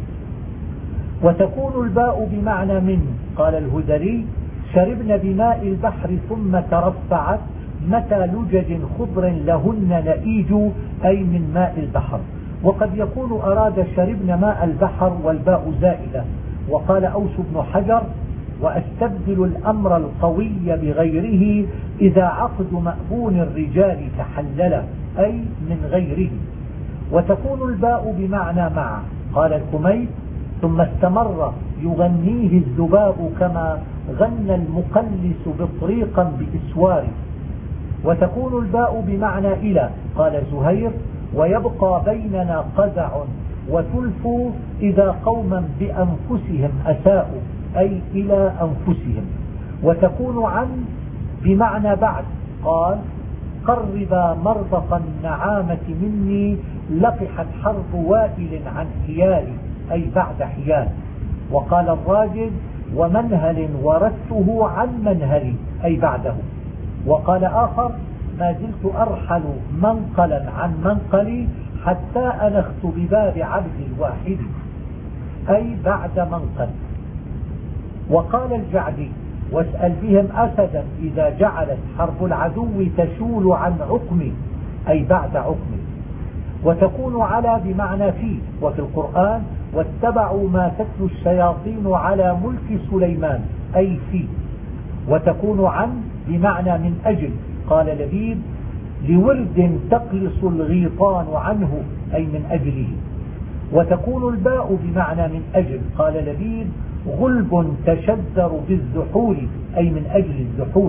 وتكون الباء بمعنى من. قال الهذلي: شربن بماء البحر ثم ترفعت متى لجج خضر لهن نئيج، أي من ماء البحر. وقد يكون أراد شربن ماء البحر والباء زائدة. وقال أوس بن حجر: وأستبدل الأمر القوي بغيره إذا عقد مأبون الرجال تحلل، أي من غيره. وتكون الباء بمعنى مع. قال الكميت: ثم استمر يغنيه الذباب كما غنى المقلس بطريقا بإسواره. وتكون الباء بمعنى إلى، قال زهير: ويبقى بيننا قزع وتلف إذا قوما بأنفسهم أساءوا، أي إلى أنفسهم. وتكون عن بمعنى بعد، قال: قربا مربط النعامة مني لقحت حرب وائل عن حيالي، أي بعد حيال. وقال الراجل: ومنهل وردته عن منهلي، أي بعده. وقال آخر: ما زلت أرحل منقلا عن منقلي حتى أنخت بباب عبد الواحد، أي بعد منقل. وقال الجعدي: واسأل بهم أسدا إذا جعلت حرب العدو تشول عن عقمي، أي بعد عقمي. وتكون على بمعنى في، وفي القرآن: واتبعوا ما تتلو الشياطين على ملك سليمان، أي في. وتكون عن بمعنى من أجل، قال لبيد: لورد تقلص الغيطان عنه، أي من أجله. وتكون الباء بمعنى من أجل، قال لبيد: غلب تشذر بالزحول، أي من أجل الزحول.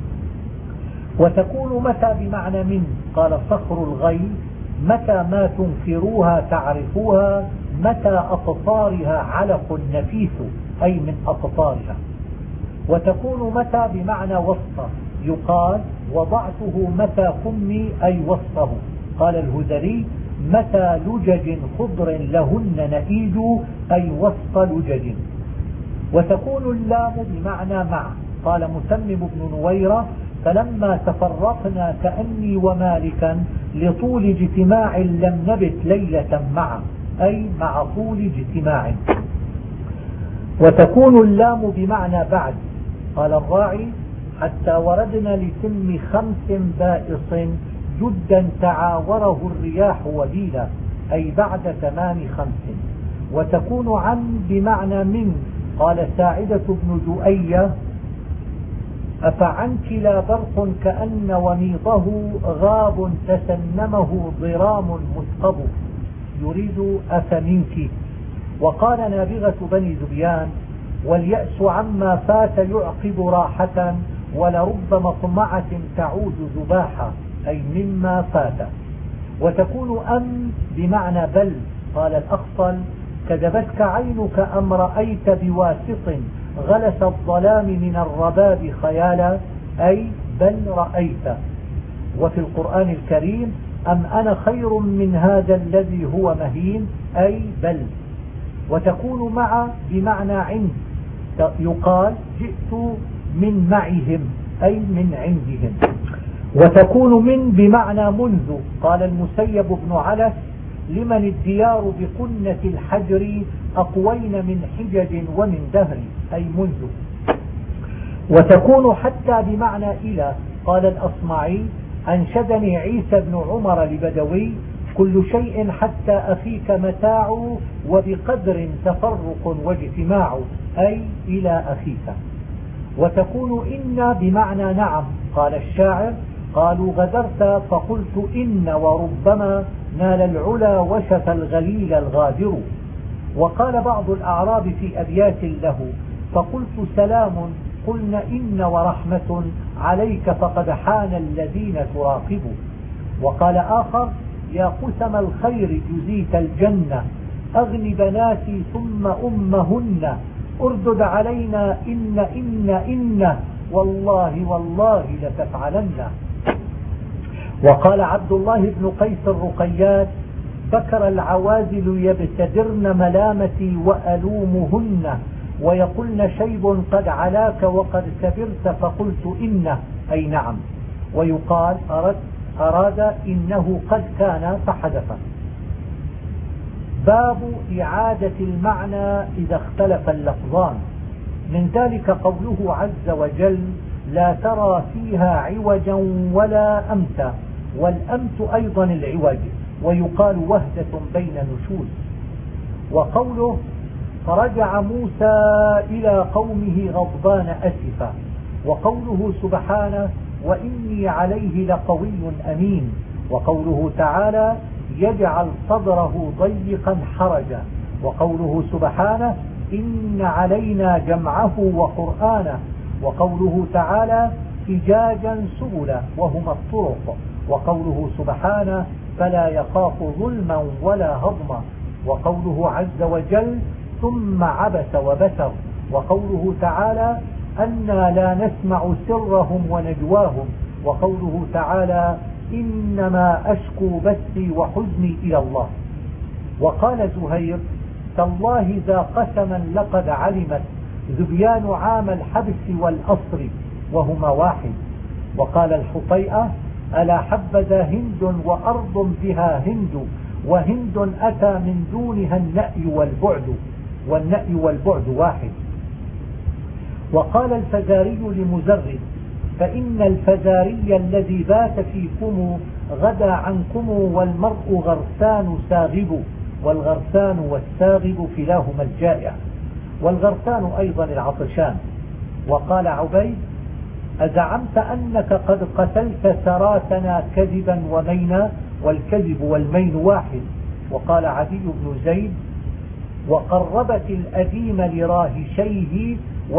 وتكون متى بمعنى من، قال صخر الغيث: متى ما تنكروها تعرفوها، متى أقطارها علق نفيس، أي من أقطارها. وتكون متى بمعنى وسط، يقال: وضعته متى فمي، أي وسطه. قال الهذلي: متى لجج خضر لهن نئيج، أي وسط لجج. وتكون اللام بمعنى مع، قال متمم بن نويرة: فلما تفرقنا كأني ومالكا لطول اجتماع لم نبت ليلة معا، أي مع طول اجتماع. وتكون اللام بمعنى بعد، قال الراعي: حتى وردنا لتم خمس بائص جدا تعاوره الرياح وبيلا، أي بعد تمام خمس. وتكون عن بمعنى من، قال ساعدة بن جؤية: أفعنك لا برق كأن وميضه غاب تسنمه ضرام مثقب، يريد أفمنك. وقال نابغة بني ذبيان: واليأس عما فات يعقب راحة، ولرب مطمعة تعود ذباحة، أي مما فات. وتكون أم بمعنى بل، قال الأخطل: كذبتك عينك أم رأيت بواسط غلس الظلام من الرباب خيالا، أي بل رأيت. وفي القرآن الكريم: أم أنا خير من هذا الذي هو مهين، أي بل. وتكون مع بمعنى عند، يقال: جئت من معهم، أي من عندهم. وتكون من بمعنى منذ، قال المسيب بن علس: لمن الديار بقنة الحجر أقوين من حجج ومن دهر، أي منذ. وتكون حتى بمعنى إلى، قال الأصمعي: أنشدني عيسى بن عمر لبدوي: كل شيء حتى أخيك متاع، وبقدر تفرق واجتماع، أي إلى أخيك. وتكون إن بمعنى نعم، قال الشاعر: قالوا غدرت فقلت إن وربما نال العلا وشف الغليل الغادر. وقال بعض الأعراب في أبيات له: فقلت سلام قلنا إن ورحمة عليك فقد حان الذين تراقب. وقال آخر: يا قسم الخير جزيت الجنة، أغن بناتي ثم أمهن، أردد علينا إن إن إن والله والله لتفعلن. وقال عبد الله بن قيس الرقيات: بكر العوازل يبتدرن ملامتي وألومهن، ويقولن شيب قد علاك وقد كبرت فقلت إنه، أي نعم. ويقال: أراد, أراد إنه قد كان فحدث. باب إعادة المعنى إذا اختلف اللفظان. من ذلك قوله عز وجل: لا ترى فيها عوجا ولا أمتا، والأمت أيضا العوج، ويقال وهدة بين نشوز. وقوله: فرجع موسى إلى قومه غضبان أسفا. وقوله سبحانه: وإني عليه لقوي أمين. وقوله تعالى: يجعل صدره ضيقا حرجا. وقوله سبحانه: إن علينا جمعه وقرآنه. وقوله تعالى: فجاجا سبلا وهما الطرق. وقوله سبحانه فلا يخاف ظلما ولا هضما. وقوله عز وجل ثم عبس وبسر. وقوله تعالى أنا لا نسمع سرهم ونجواهم. وقوله تعالى إنما أشكو بثي وحزني إلى الله. وقال زهير تالله ذا قسما لقد علمت ذبيان عام الحبس والأصر وهما واحد. وقال الحطيئة ألا حبذا هند وأرض بها هند وهند أتى من دونها النأي والبعد والنأي والبعد واحد. وقال الفزاري لمزرد فإن الفزاري الذي بات فيكم غدا عنكم والمرء غرسان ساغب. والغرسان والساغب كلاهما الجائع، والغرسان أيضا العطشان. وقال عبيد أزعمت أنك قد قتلت سراتنا كذبا ومينا والكذب والمين واحد. وقال عدي بن زيد وقربت الأديم لراهشيه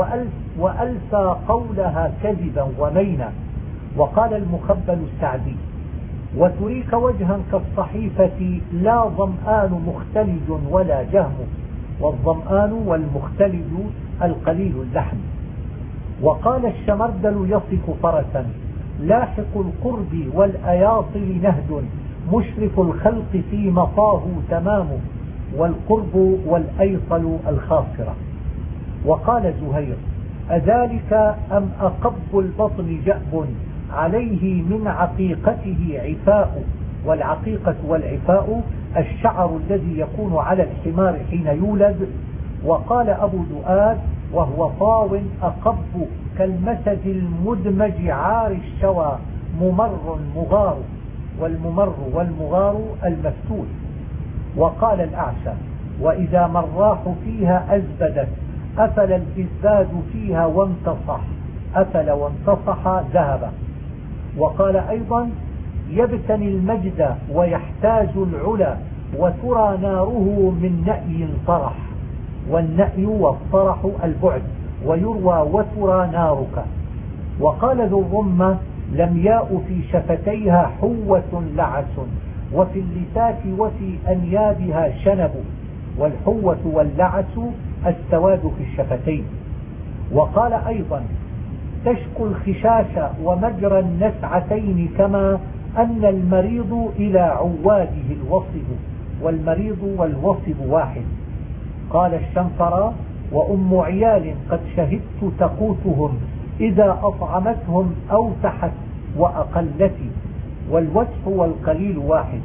وألفى قولها كذبا ومينا. وقال المخبل السعدي وتريك وجها كالصحيفة لا ظمآن مختلج ولا جهم. والظمآن والمختلج القليل اللحم. وقال الشمردل يصف فرسا لاحق القرب والأياصل نهد مشرف الخلق في مطاه تمام والقرب والأيصل الخاصرة. وقال زهير أذلك أم أقب البطن جأب عليه من عقيقته عفاء. والعقيقة والعفاء الشعر الذي يكون على الحمار حين يولد. وقال أبو دؤاد وهو طاو أقب كالمسد المدمج عار الشوى ممر مغار. والممر والمغار المفتول. وقال الأعشى وإذا ما الراح فيها أزبدت أفل الإزباد فيها وانتصح أفل وانتصح ذهب. وقال أيضا يبتني المجد ويحتاج العلا وترى ناره من نأي طرح. والنأي والطرح البعد. ويروى وترى نارك. وقال ذو الرمة لم ياء في شفتيها حوة لعس وفي اللسات وفي أنيابها شنب. والحوة واللعس السواد في الشفتين. وقال أيضا تشكو الخشاش ومجرى النسعتين كما أن المريض إلى عواده الوصب. والمريض والوصب واحد. قال الشنفر وأم عيال قد شهدت تقوتهم إذا أطعمتهم أوتحت وأقلت. والوجه والقليل واحد.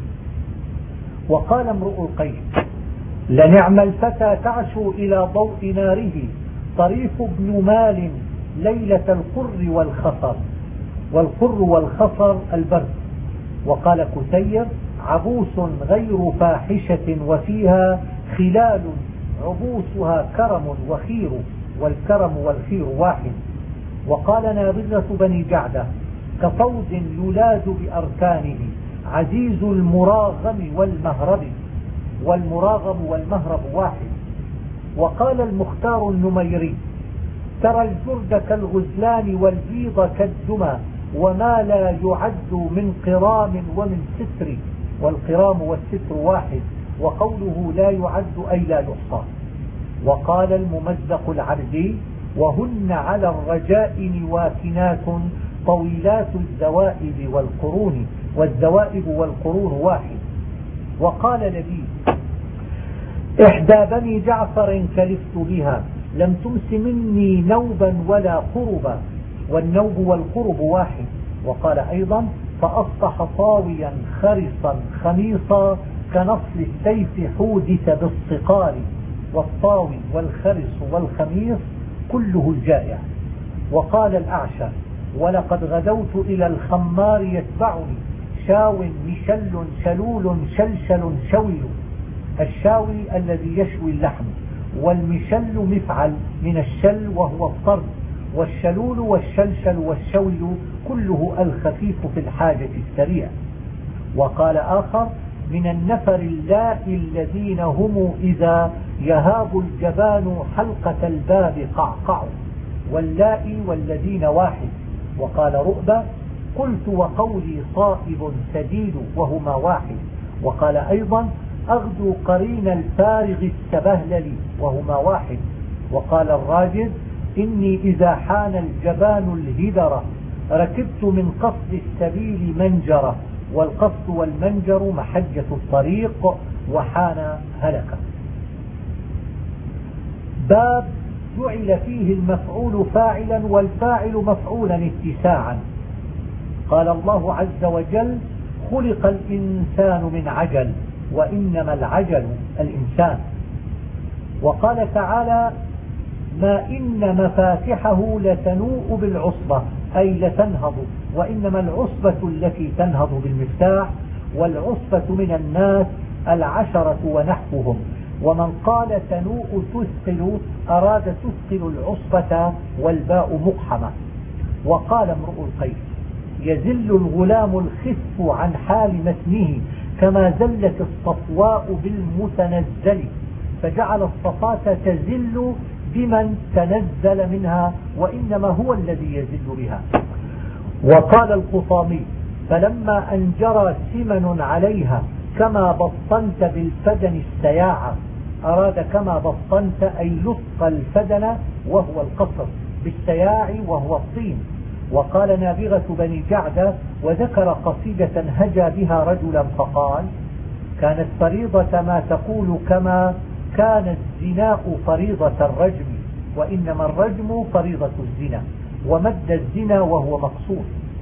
وقال امرؤ القيس لنعم الفتى تعشو إلى ضوء ناره طريف ابن مال ليلة القر والخصر. والقر والخصر البرد. وقال كثير عبوس غير فاحشة وفيها خلال عبوسها كرم وخير. والكرم والخير واحد. وقال نابغة بني جعدة كفوز يلاد بأركانه عزيز المراغم والمهرب. والمراغم والمهرب واحد. وقال المختار النميري ترى الجرد كالغزلان والبيض كالدمى وما لا يعد من قرام ومن ستر. والقرام والستر واحد. وقوله لا يعد أي لا يحصى. وقال الممزق العبدي وهن على الرجائن واكنات طويلات الزوائد والقرون. والزوائد والقرون واحد. وقال لبيد إحدى بني جعفر كلفت بها لم تمس مني نوبا ولا قربا. والنوب والقرب واحد. وقال أيضا فأصبح طاويا خرصا خميصا كنصل السيف حودث بالصقار. والطاوي والخرص والخميص كله الجائع. وقال الأعشى ولقد غدوت إلى الخمار يتبعني شاو مشل شلول شلشل شوي. الشاوي الذي يشوي اللحم. والمشل مفعل من الشل وهو الطرد. والشلول والشلشل والشوي كله الخفيف في الحاجة السريع. وقال آخر من النفر اللائي الذين هم إذا يهاب الجبان حلقة الباب قعقع. واللائي والذين واحد. وقال رؤبة: قلت وقولي صائب سديد وهما واحد. وقال أيضا: أغدو قرين الفارغ السبهلل وهما واحد. وقال الراجل: إني إذا حان الجبان الهدر ركبت من قصد السبيل منجرة، والقصد والمنجر محجة الطريق، وحان هلكة. باب جعل فيه المفعول فاعلا والفاعل مفعولا اتساعا. قال الله عز وجل: خلق الإنسان من عجل، وإنما العجل الإنسان. وقال تعالى: ما إن مفاتحه لتنوء بالعصبة، أي لتنهض، وإنما العصبة التي تنهض بالمفتاح، والعصبة من الناس العشرة ونحوهم. ومن قال تنوء تثقل أراد تثقل العصبة والباء مقحمة. وقال امرؤ القيس: يزل الغلام الخف عن حال متنه كما زلت الصفواء بالمتنزل، فجعل الصفاة تزل بمن تنزل منها، وإنما هو الذي يزل بها. وقال القطامي: فلما أن جرى سمن عليها كما بطنت بالفدن السياعة، أراد كما بطنت أي لصق الفدن وهو القصر، بالسياع وهو الطين. وقال نابغة بني جعدة: وذكر قصيدة هجا بها رجلا فقال: كانت فريضة ما تقول كما كان الزناء فريضة الرجم، وإنما الرجم فريضة الزنا، ومد الزنا وهو مقصود.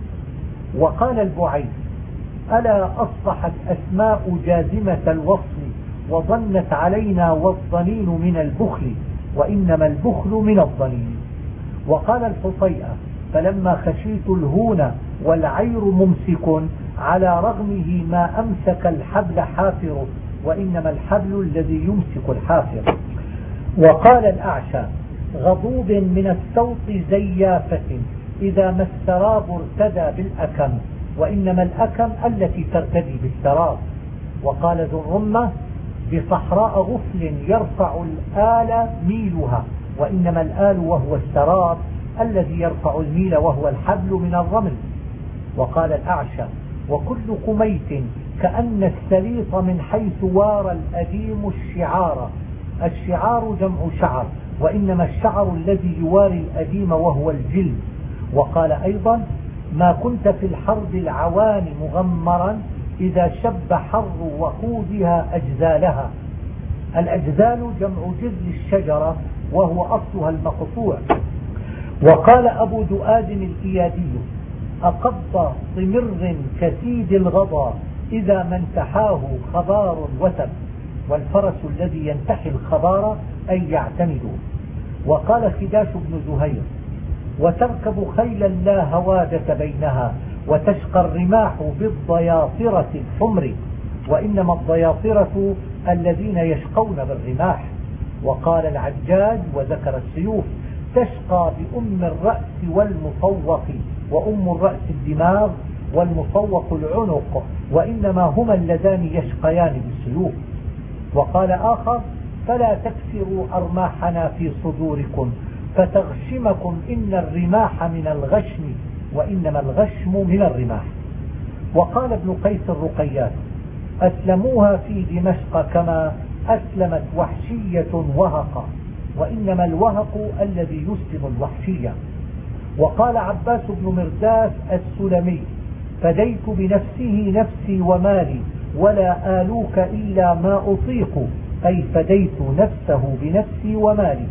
وقال البعيد: ألا أصبحت أسماء جازمة الوصل وظنت علينا والظنين من البخل، وإنما البخل من الظنين. وقال الحصيئة: فلما خشيت الهون والعير ممسك على رغمه ما أمسك الحبل حافر، وإنما الحبل الذي يمسك الحافر. وقال الأعشى: غضوب من السوط زيافة إذا ما السراب ارتدى بالأكم، وإنما الأكم التي ترتدي بالسراب. وقال ذو الرمة: بصحراء غفل يرفع الآل ميلها، وإنما الآل وهو السراب الذي يرفع الميل وهو الحبل من الرمل. وقال الأعشى: وكل قميت كأن السليط من حيث وار الأديم الشعار. الشعار جمع شعر، وإنما الشعر الذي يواري الأديم وهو الجلد. وقال أيضا: ما كنت في الحرب العوان مغمرا إذا شب حر وقودها أجزالها. الأجزال جمع جذل الشجرة وهو أصلها المقطوع. وقال أبو دؤاد الإيادي: أقب طمر كسيد الغضا إذا ما انتحاه خبار وتب، والفرس الذي ينتحي الخبار أي يعتمده. وقال خداش بن زهير: وتركب خيلا لا هوادة بينها، وتشقى الرماح بالضياطرة الحمر، وإنما الضياطرة الذين يشقون بالرماح. وقال العجاج وذكر السيوف: تشقى بأم الرأس والمطوق، وأم الرأس الدماغ والمطوق العنق، وإنما هما اللذان يشقيان بالسيوف. وقال آخر: فلا تكسروا أرماحنا في صدوركم فتغشمكم إن الرماح من الغشم، وإنما الغشم من الرماح. وقال ابن قيس الرقيات: أسلموها في دمشق كما أسلمت وحشية وهقا، وإنما الوهق الذي يسلم الوحشية. وقال عباس بن مرداس السلمي: فديت بنفسه نفسي ومالي ولا آلوك إلا ما أطيق، أي فديت نفسه بنفسي ومالي.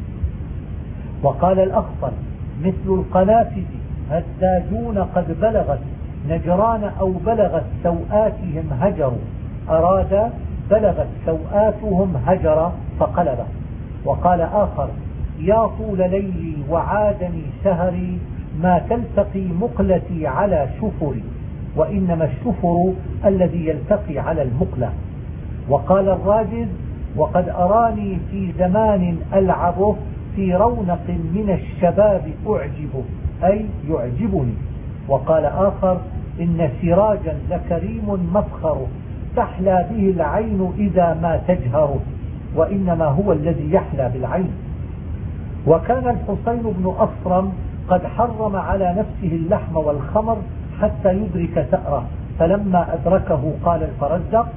وقال الأخطل: مثل القنافذ هداجون قد بلغت نجران أو بلغت سوآتهم هجروا، أراد بلغت سوآتهم هجر فقلب. وقال آخر: يا طول ليلي وعادني سهري ما تلتقي مقلتي على شفري، وإنما الشفر الذي يلتقي على المقلة. وقال الراجز: وقد أراني في زمان ألعبه في رونق من الشباب أعجبه، أي يعجبني. وقال آخر: إن سراجا لكريم مفخره تحلى به العين إذا ما تجهره، وإنما هو الذي يحلى بالعين. وكان الحسين بن أصرم قد حرم على نفسه اللحم والخمر حتى يدرك ثأره، فلما أدركه قال الفرزدق: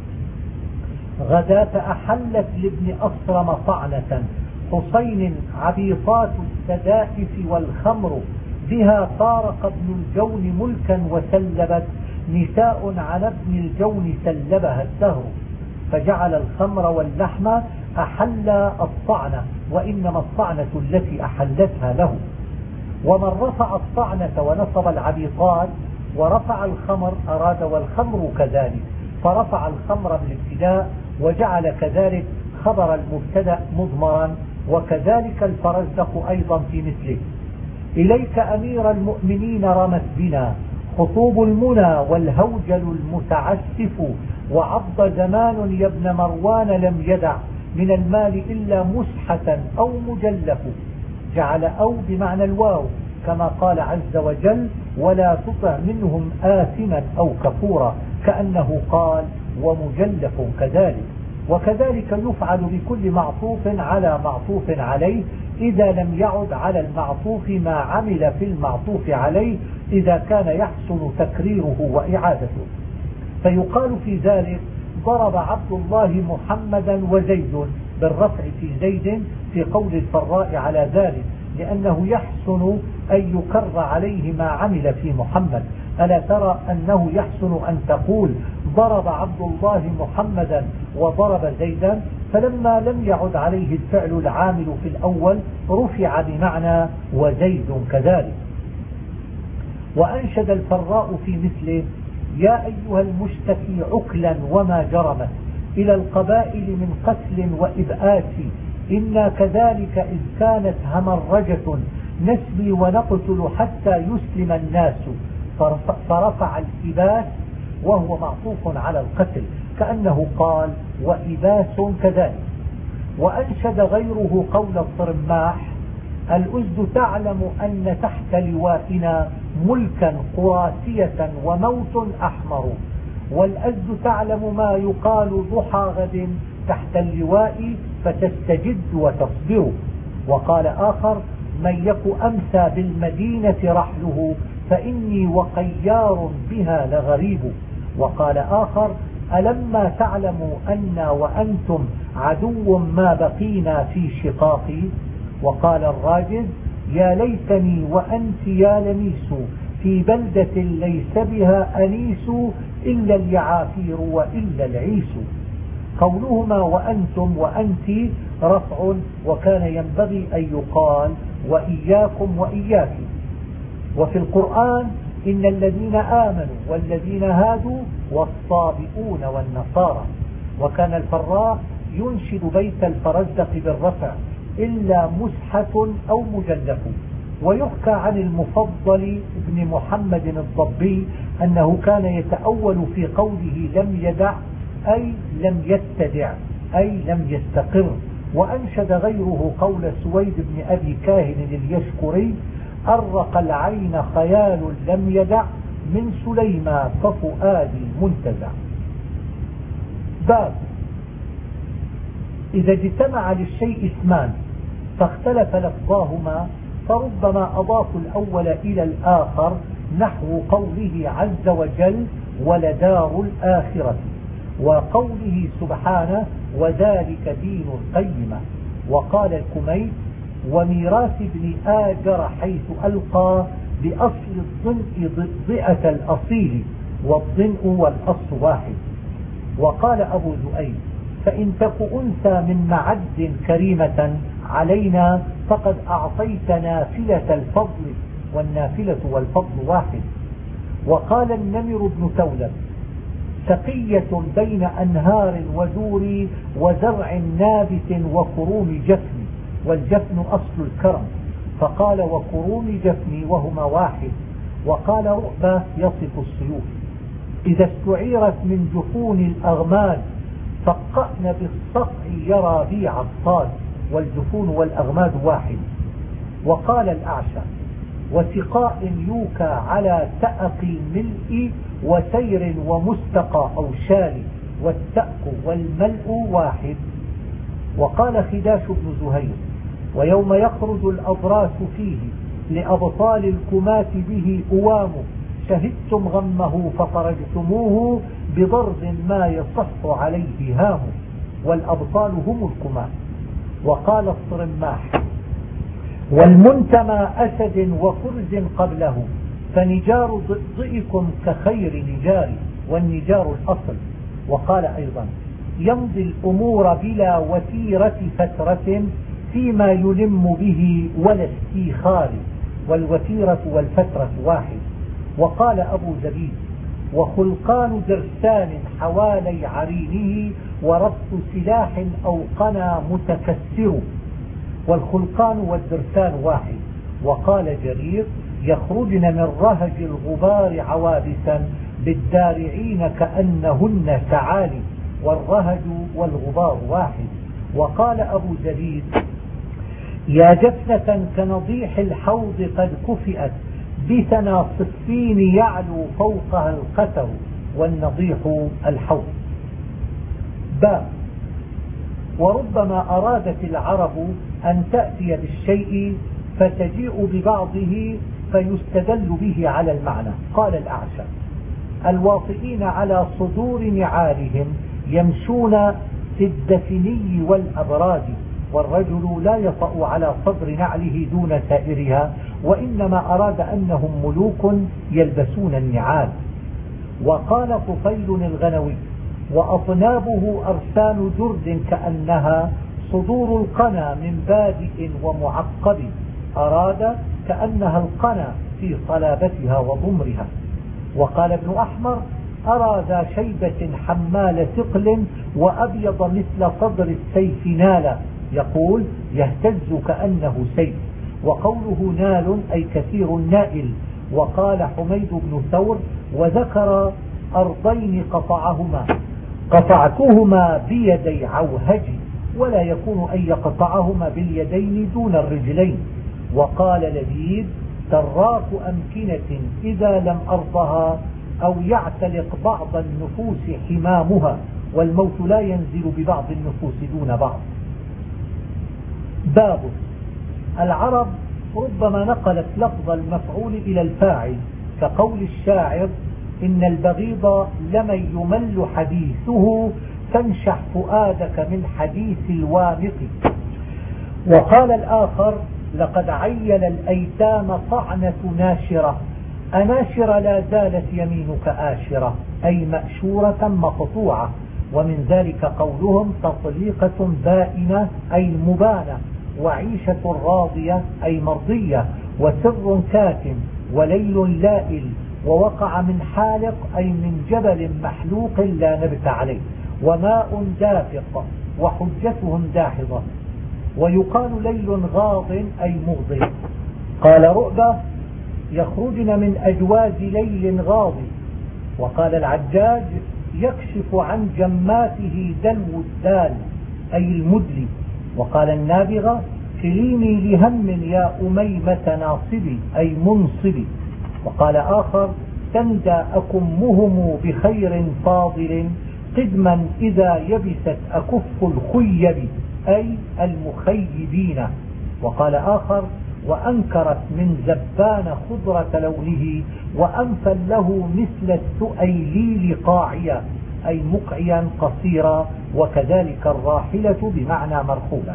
غداة أحلت لابن أصرم طعنة، حسين عبيطات السدائف والخمر، بها فارق ابن الجون ملكا وسلبت، نساء على ابن الجون سلبها الدهر. فجعل الخمر واللحم أحل الطعنة، وإنما الطعنة التي أحلتها له. ومن رفع الطعنة ونصب العبيطات ورفع الخمر أراد والخمر كذلك، فرفع الخمر بالابتداء وجعل كذلك خبر المبتدأ مضمرا، وكذلك الفرزدق أيضا في مثله. إليك أمير المؤمنين رمت بنا خطوب المنى والهوجل المتعسف، وعض زمان يا ابن مروان لم يدع من المال إلا مسحة أو مجلف. جعل أو بمعنى الواو كما قال عز وجل: ولا تطع منهم آثما أو كفورا، كأنه قال ومجلف كذلك. وكذلك يفعل بكل معطوف على معطوف عليه إذا لم يعد على المعطوف ما عمل في المعطوف عليه، إذا كان يحسن تكريره وإعادته. فيقال في ذلك: ضرب عبد الله محمدا وزيد، بالرفع في زيد في قول الفراء على ذلك، لأنه يحسن أن يكر عليه ما عمل في محمد. ألا ترى أنه يحسن أن تقول ضرب عبد الله محمدا وضرب زيدا؟ فلما لم يعد عليه الفعل العامل في الأول رفع بمعنى وزيد كذلك. وأنشد الفراء في مثله: يا أيها المشتكي عكلا وما جرمت إلى القبائل من قتل وإبآس، إنا كذلك إذ كانت همرجة نسبي ونقتل حتى يسلم الناس، فرفع الإباس وهو معطوف على القتل، كأنه قال وإباس كذلك. وأنشد غيره قول الصرماح: الأزد تعلم أن تحت لوائنا ملكا قراسية وموت أحمر، والأزد تعلم ما يقال ضحى غد تحت اللواء فتستجد وتصبر. وقال آخر: من يك أمسى بالمدينة رحله فإني وقيار بها لغريب. وقال آخر: ألما تعلموا أنا وأنتم عدو ما بقينا في شقاق. وقال الراجز: يا ليتني وأنت يا لميس في بلدة ليس بها أنيس إلا اليعافير وإلا العيس. قولهما وأنتم وأنت رفع، وكان ينبغي أن يقال وإياكم وإياك. وفي القرآن: إن الذين آمنوا والذين هادوا والصابئون والنصارى. وكان الفراء ينشد بيت الفرزدق بالرفع: إلا مسحة أو مجلف. ويحكى عن المفضل ابن محمد الضبي أنه كان يتأول في قوله لم يدع أي لم يتدع أي لم يستقر. وأنشد غيره قول سويد بن أبي كاهن اليشكري: أرق العين خيال لم يدع من سليما ففؤادي منتزع. باب: إذا اجتمع للشيء اسمان فاختلف لفظاهما فربما أضافوا الأول إلى الآخر، نحو قوله عز وجل: ولدار الآخرة، وقوله سبحانه: وذلك دين القيمة. وقال الكميت: وميراث ابن آجر حيث ألقى بأصل الضنء ضئة الأصيل، والضنء والأصل واحد. وقال أبو زؤيد: فإن تك أنثى من معد كريمة علينا فقد أعطيت نافلة الفضل، والنافلة والفضل واحد. وقال النمر بن ثولب: سقية بين أنهار ودور وزرع نابت وكروم جفن، والجفن أصل الكرم، فقال وكروم جفن وهما واحد. وقال رؤبة يصف السيوف: إذا استعيرت من جفون الأغماد فقأن بالصقع يرى بيع الصاد، والجفون والأغماد واحد. وقال الأعشى: وسقاء يوكى على تأق الملء وسير ومستقى أو شال، والتأق والملء واحد. وقال خداش بن زهير: ويوم يخرج الأضراس فيه لأبطال الكماة به أوام، شهدتم غمه ففرجتموه بضرب ما يصح عليه هام. والأبطال هم الكماة. وقال الصرماح: والمنتمى أسد وفرز قبله، فنجار ضئضئكم كخير نجار، والنجار الأصل. وقال أيضا: يمضي الأمور بلا وتيرة فترة، فيما يلم به ولا استيخار، والوتيرة والفترة واحد. وقال أبو زبيد: وخلقان درسان حوالي عرينه، وربط سلاح أو قنا متكسر، والخلقان والدرسان واحد. وقال جرير: يخرجن من رهج الغبار عوابسا، بالدارعين كأنهن تعالي، والرهج والغبار واحد. وقال أبو زبيد: يا جفنة كنضيح الحوض قد كفئت، بثنا صفين يعلو فوقها القتر، والنضيح الحوض. باب. وربما أرادت العرب أن تأتي بالشيء فتجيء ببعضه فيستدل به على المعنى. قال الأعشى: الواطئين على صدور نعالهم يمشون في الدفني والأبراد، والرجل لا يطأ على صدر نعله دون سائرها، وإنما أراد أنهم ملوك يلبسون النعال. وقال طفيل الغنوي: وأطنابه أرسال جرد كأنها صدور القنا من بادئ ومعقب، أراد كأنها القنا في صلابتها وضمرها. وقال ابن أحمر: أرى ذا شيبة حمال ثقل، وأبيض مثل صدر السيف نالا، يقول يهتز كأنه سيف. وقوله نال أي كثير النائل. وقال حميد بن ثور: وذكر أرضين قطعهما، قطعتهما بيدي عوهجي، ولا يكون أن يقطعهما باليدين دون الرجلين. وقال لبيد: تراك أمكنة إذا لم أرضها، أو يعتلق بعض النفوس حمامها، والموت لا ينزل ببعض النفوس دون بعض. باب. العرب ربما نقلت لفظ المفعول إلى الفاعل، كقول الشاعر: إن البغيض لمن يمل حديثه، فانشح فؤادك من حديث الوامق. وقال الآخر: لقد عيل الأيتام طعنة ناشرة، أناشر لا زالت يمينك آشرة، أي مأشورة مقطوعة. ومن ذلك قولهم: تطليقة بائنة أي مبانة، وعيشة راضية أي مرضية، وسر كاتم، وليل لائل، ووقع من حالق أي من جبل محلوق لا نبت عليه، وماء دافق، وحجتهم داحضة. ويقال ليل غاض أي مغضب. قال رؤبة: يخرجن من أجواز ليل غاضي. وقال العجاج: يكشف عن جماته دلو الدال أي المدلي. وقال النابغة: كليني لهم يا أميمة ناصبي أي منصبي. وقال آخر: تندى أكمهم بخير فاضل، قدما إذا يبست أكف الخيب أي المخيبين. وقال آخر: وأنكرت من زبان خضرة لونه، وأنفا له مثل السؤيليل قاعيا أي مقعيا قصيرا، وكذلك الراحلة بمعنى مرحولة.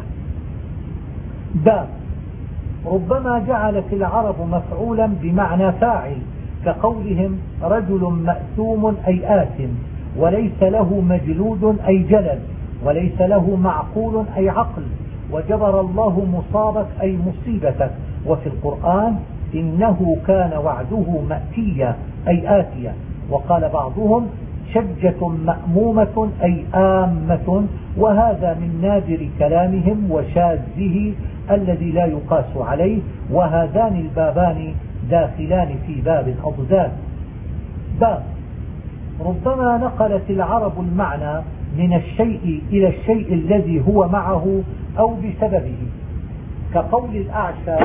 باب. ربما جعلت العرب مفعولا بمعنى فاعل، كقولهم: رجل مأثوم أي آثم، وليس له مجلود أي جلل، وليس له معقول أي عقل، وجبر الله مصابك أي مصيبتك. وفي القرآن: إنه كان وعده مأتيا أي آتيا. وقال بعضهم: شجة مأمومة أي آمة، وهذا من نادر كلامهم وشاذه الذي لا يقاس عليه. وهذان البابان داخلان في باب الأضداد. باب. ربما نقلت العرب المعنى من الشيء إلى الشيء الذي هو معه أو بسببه، كقول الأعشى: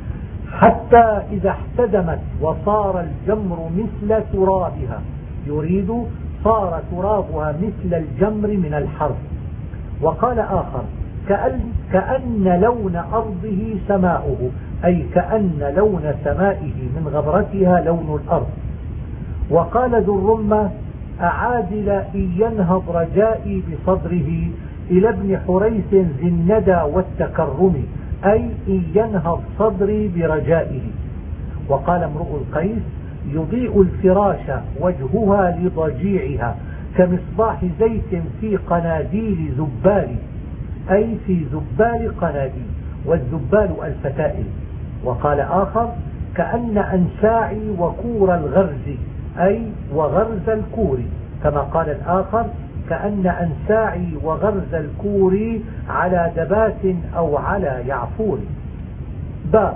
حتى إذا احتدمت وصار الجمر مثل ترابها، يريد صار ترابها مثل الجمر من الحرب. وقال آخر: كأن, كأن لون أرضه سماؤه، أي كأن لون سمائه من غبرتها لون الأرض. وقال ذو الرمة: أعادل إن ينهض رجائي بصدره إلى ابن حريث ذي الندى والتكرم، أي إن ينهض صدري برجائه. وقال امرؤ القيس: يضيء الفراش وجهها لضجيعها كمصباح زيت في قناديل زبال، أي في زبال قناديل، والزبال الفتائل. وقال آخر: كأن أنساعي وكور الغرز، أي وغرز الكور، كما قال الآخر: كأن أنساعي وغرز الكور على دبات أو على يعفور. باب.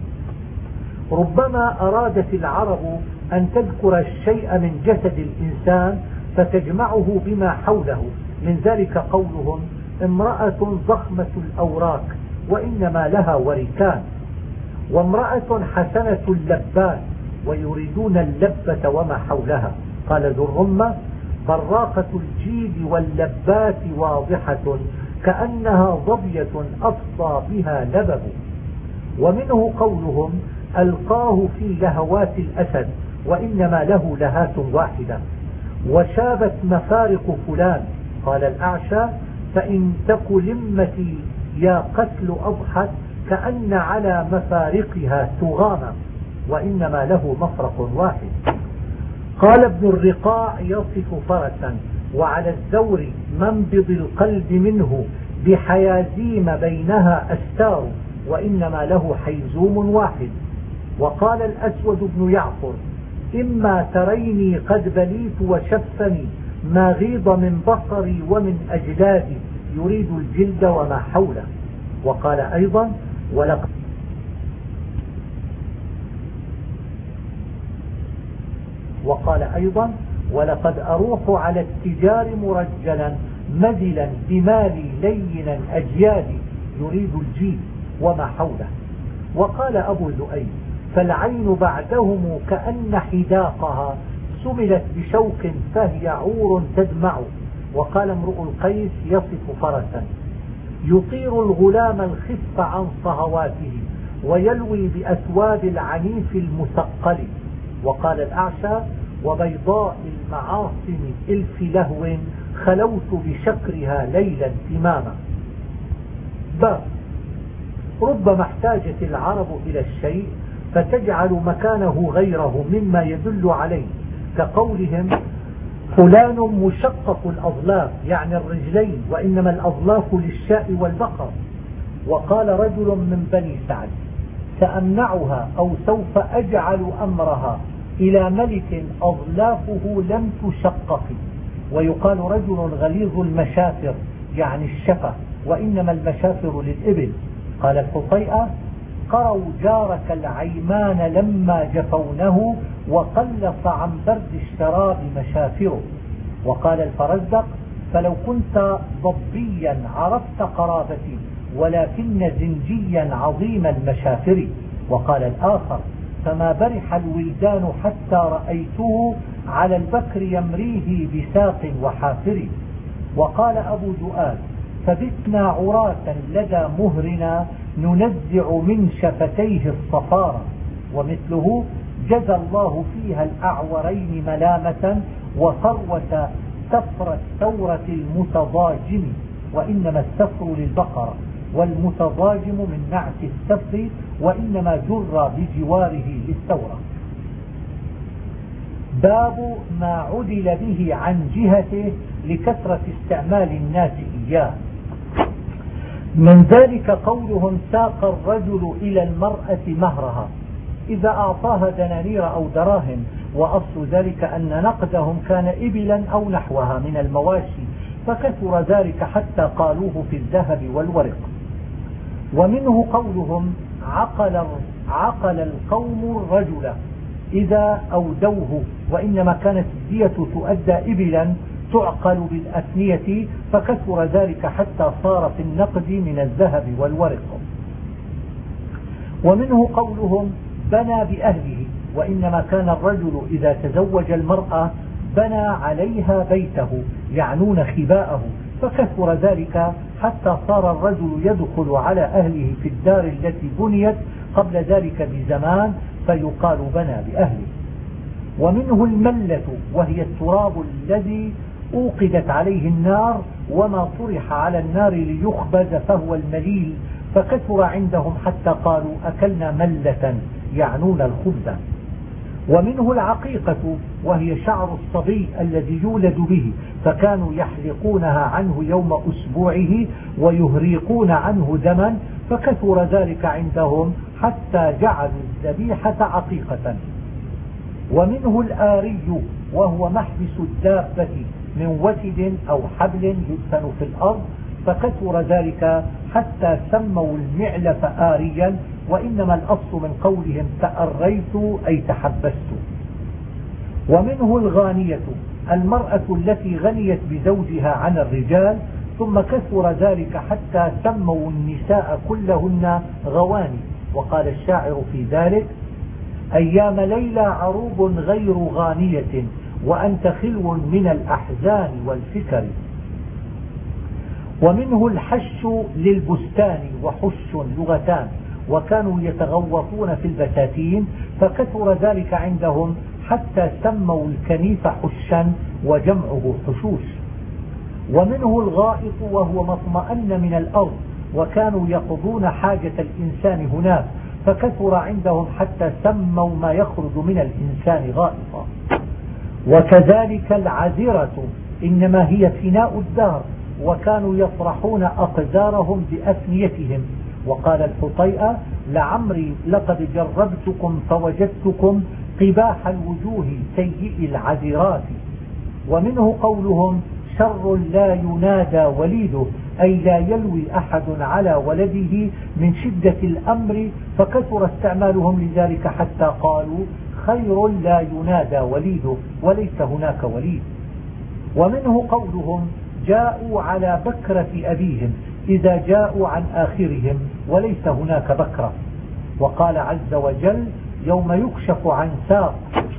ربما أرادت العرب أن تذكر الشيء من جسد الإنسان فتجمعه بما حوله، من ذلك قولهم: امرأة ضخمة الأوراك وإنما لها وركان، وامرأة حسنة اللبات، ويريدون اللبة وما حولها. قال ذو الرمة: براقة الجيد واللبات واضحة كأنها ظبية أفصى بها لبب. ومنه قولهم: ألقاه في لهوات الأسد وإنما له لهات واحدة، وشابت مفارق فلان. قال الأعشى: فإن تك لمتي يا قتل أضحت كأن على مفارقها تغامى، وإنما له مفرق واحد. قال ابن الرقاع: يصف فرسا وعلى الزور منبض القلب منه بحيازيم بينها أستار، وإنما له حيزوم واحد. وقال الأسود بن يعفر: إما تريني قد بليت وشفني ما غيض من بصري ومن أجلادي، يريد الجلد وما حوله. وقال أيضا: ولقد وقال أيضا ولقد أروح على التجار مرجلا مذلا بمالي لينا أجيالي، يريد الجيل وما حوله. وقال أبو ذؤيب: فالعين بعدهم كأن حداقها سملت بشوك فهي عور تدمع. وقال امرؤ القيس: يصف فرسا يطير الغلام الخف عن صهواته ويلوي بأثواب العنيف المثقل. وقال الأعشى: وبيضاء المعاصم إلف لهو خلوت بشكرها ليلا تماما. باب. ربما احتاجت العرب إلى الشيء فتجعل مكانه غيره مما يدل عليه، كقولهم: فلان مشقق الأظلاف، يعني الرجلين، وإنما الأظلاف للشاء والبقر. وقال رجل من بني سعد: سأمنعها أو سوف أجعل أمرها إلى ملك أظلافه لم تشقق. ويقال رجل غليظ المشافر، يعني الشفة، وإنما المشافر للإبل. قال الحطيئة: قروا جارك العيمان لما جفونه وقلص عن برد الشراب مشافره. وقال الفرزدق: فلو كنت ضبيا عرفت قرابتي ولكن زنجيا عظيم المشافر. وقال الآخر: فما برح الولدان حتى رأيته على البكر يمريه بساق وحافر. وقال أبو دؤاد: فبتنا عراة لدى مهرنا ننزع من شفتيه الصفارة. ومثله: جزى الله فيها الأعورين ملامة وثروة سفر الثورة المتضاجم، وإنما السفر للبقرة، والمتضاجم من نعت السفر، وإنما جر بجواره للثورة. باب ما عدل به عن جهته لكثرة استعمال الناس إياه. من ذلك قولهم: ساق الرجل إلى المرأة مهرها، إذا أعطاها دنانير أو دراهم، وأصل ذلك أن نقدهم كان إبلا أو نحوها من المواشي، فكثر ذلك حتى قالوه في الذهب والورق. ومنه قولهم: عقل, عقل القوم الرجل إذا أودوه، وإنما كانت الدية تؤدى إبلا تعقل بالأثنية، فكثر ذلك حتى صار في النقد من الذهب والورق. ومنه قولهم: بنى بأهله، وإنما كان الرجل إذا تزوج المرأة بنى عليها بيته، يعنون خباءه، فكثر ذلك حتى صار الرجل يدخل على أهله في الدار التي بنيت قبل ذلك بزمان فيقال بنى بأهله. ومنه الملة وهي التراب الذي أوقدت عليه النار وما طرح على النار ليخبز فهو المليل، فكثر عندهم حتى قالوا أكلنا ملة يعنون الخبز. ومنه العقيقة وهي شعر الصبي الذي يولد به، فكانوا يحلقونها عنه يوم أسبوعه ويهريقون عنه دما، فكثر ذلك عندهم حتى جعلوا الذبيحة عقيقة. ومنه الآري وهو محبس الدابة من وتد أو حبل يدفن في الأرض، فكثر ذلك حتى سموا المعلف آريا، وإنما الأصل من قولهم تأريت أي تحبست. ومنه الغانية المرأة التي غنيت بزوجها عن الرجال، ثم كثر ذلك حتى سموا النساء كلهن غواني. وقال الشاعر في ذلك: أيام ليلى عروب غير غانية وأنت خلو من الأحزان والفكر. ومنه الحش للبستان وحش لغتان، وكانوا يتغوطون في البساتين، فكثر ذلك عندهم حتى سموا الكنيف حشا وجمعه حشوش. ومنه الغائط وهو ما اطمأن من الأرض، وكانوا يقضون حاجة الإنسان هناك، فكثر عندهم حتى سموا ما يخرج من الإنسان غائطا. وكذلك العذرة إنما هي فناء الدار، وكانوا يطرحون أقذارهم بأفنيتهم. وقال الحطيئة: لعمري لقد جربتكم فوجدتكم قباح الوجوه سيئ العذرات. ومنه قولهم: شر لا ينادى وليده، أي لا يلوي أحد على ولده من شدة الأمر، فكثر استعمالهم لذلك حتى قالوا: خير لا ينادى وليده، وليس هناك وليد. ومنه قولهم: جاءوا على بكرة أبيهم، إذا جاءوا عن آخرهم، وليس هناك بكرة. وقال عز وجل: يوم يكشف عن ساق،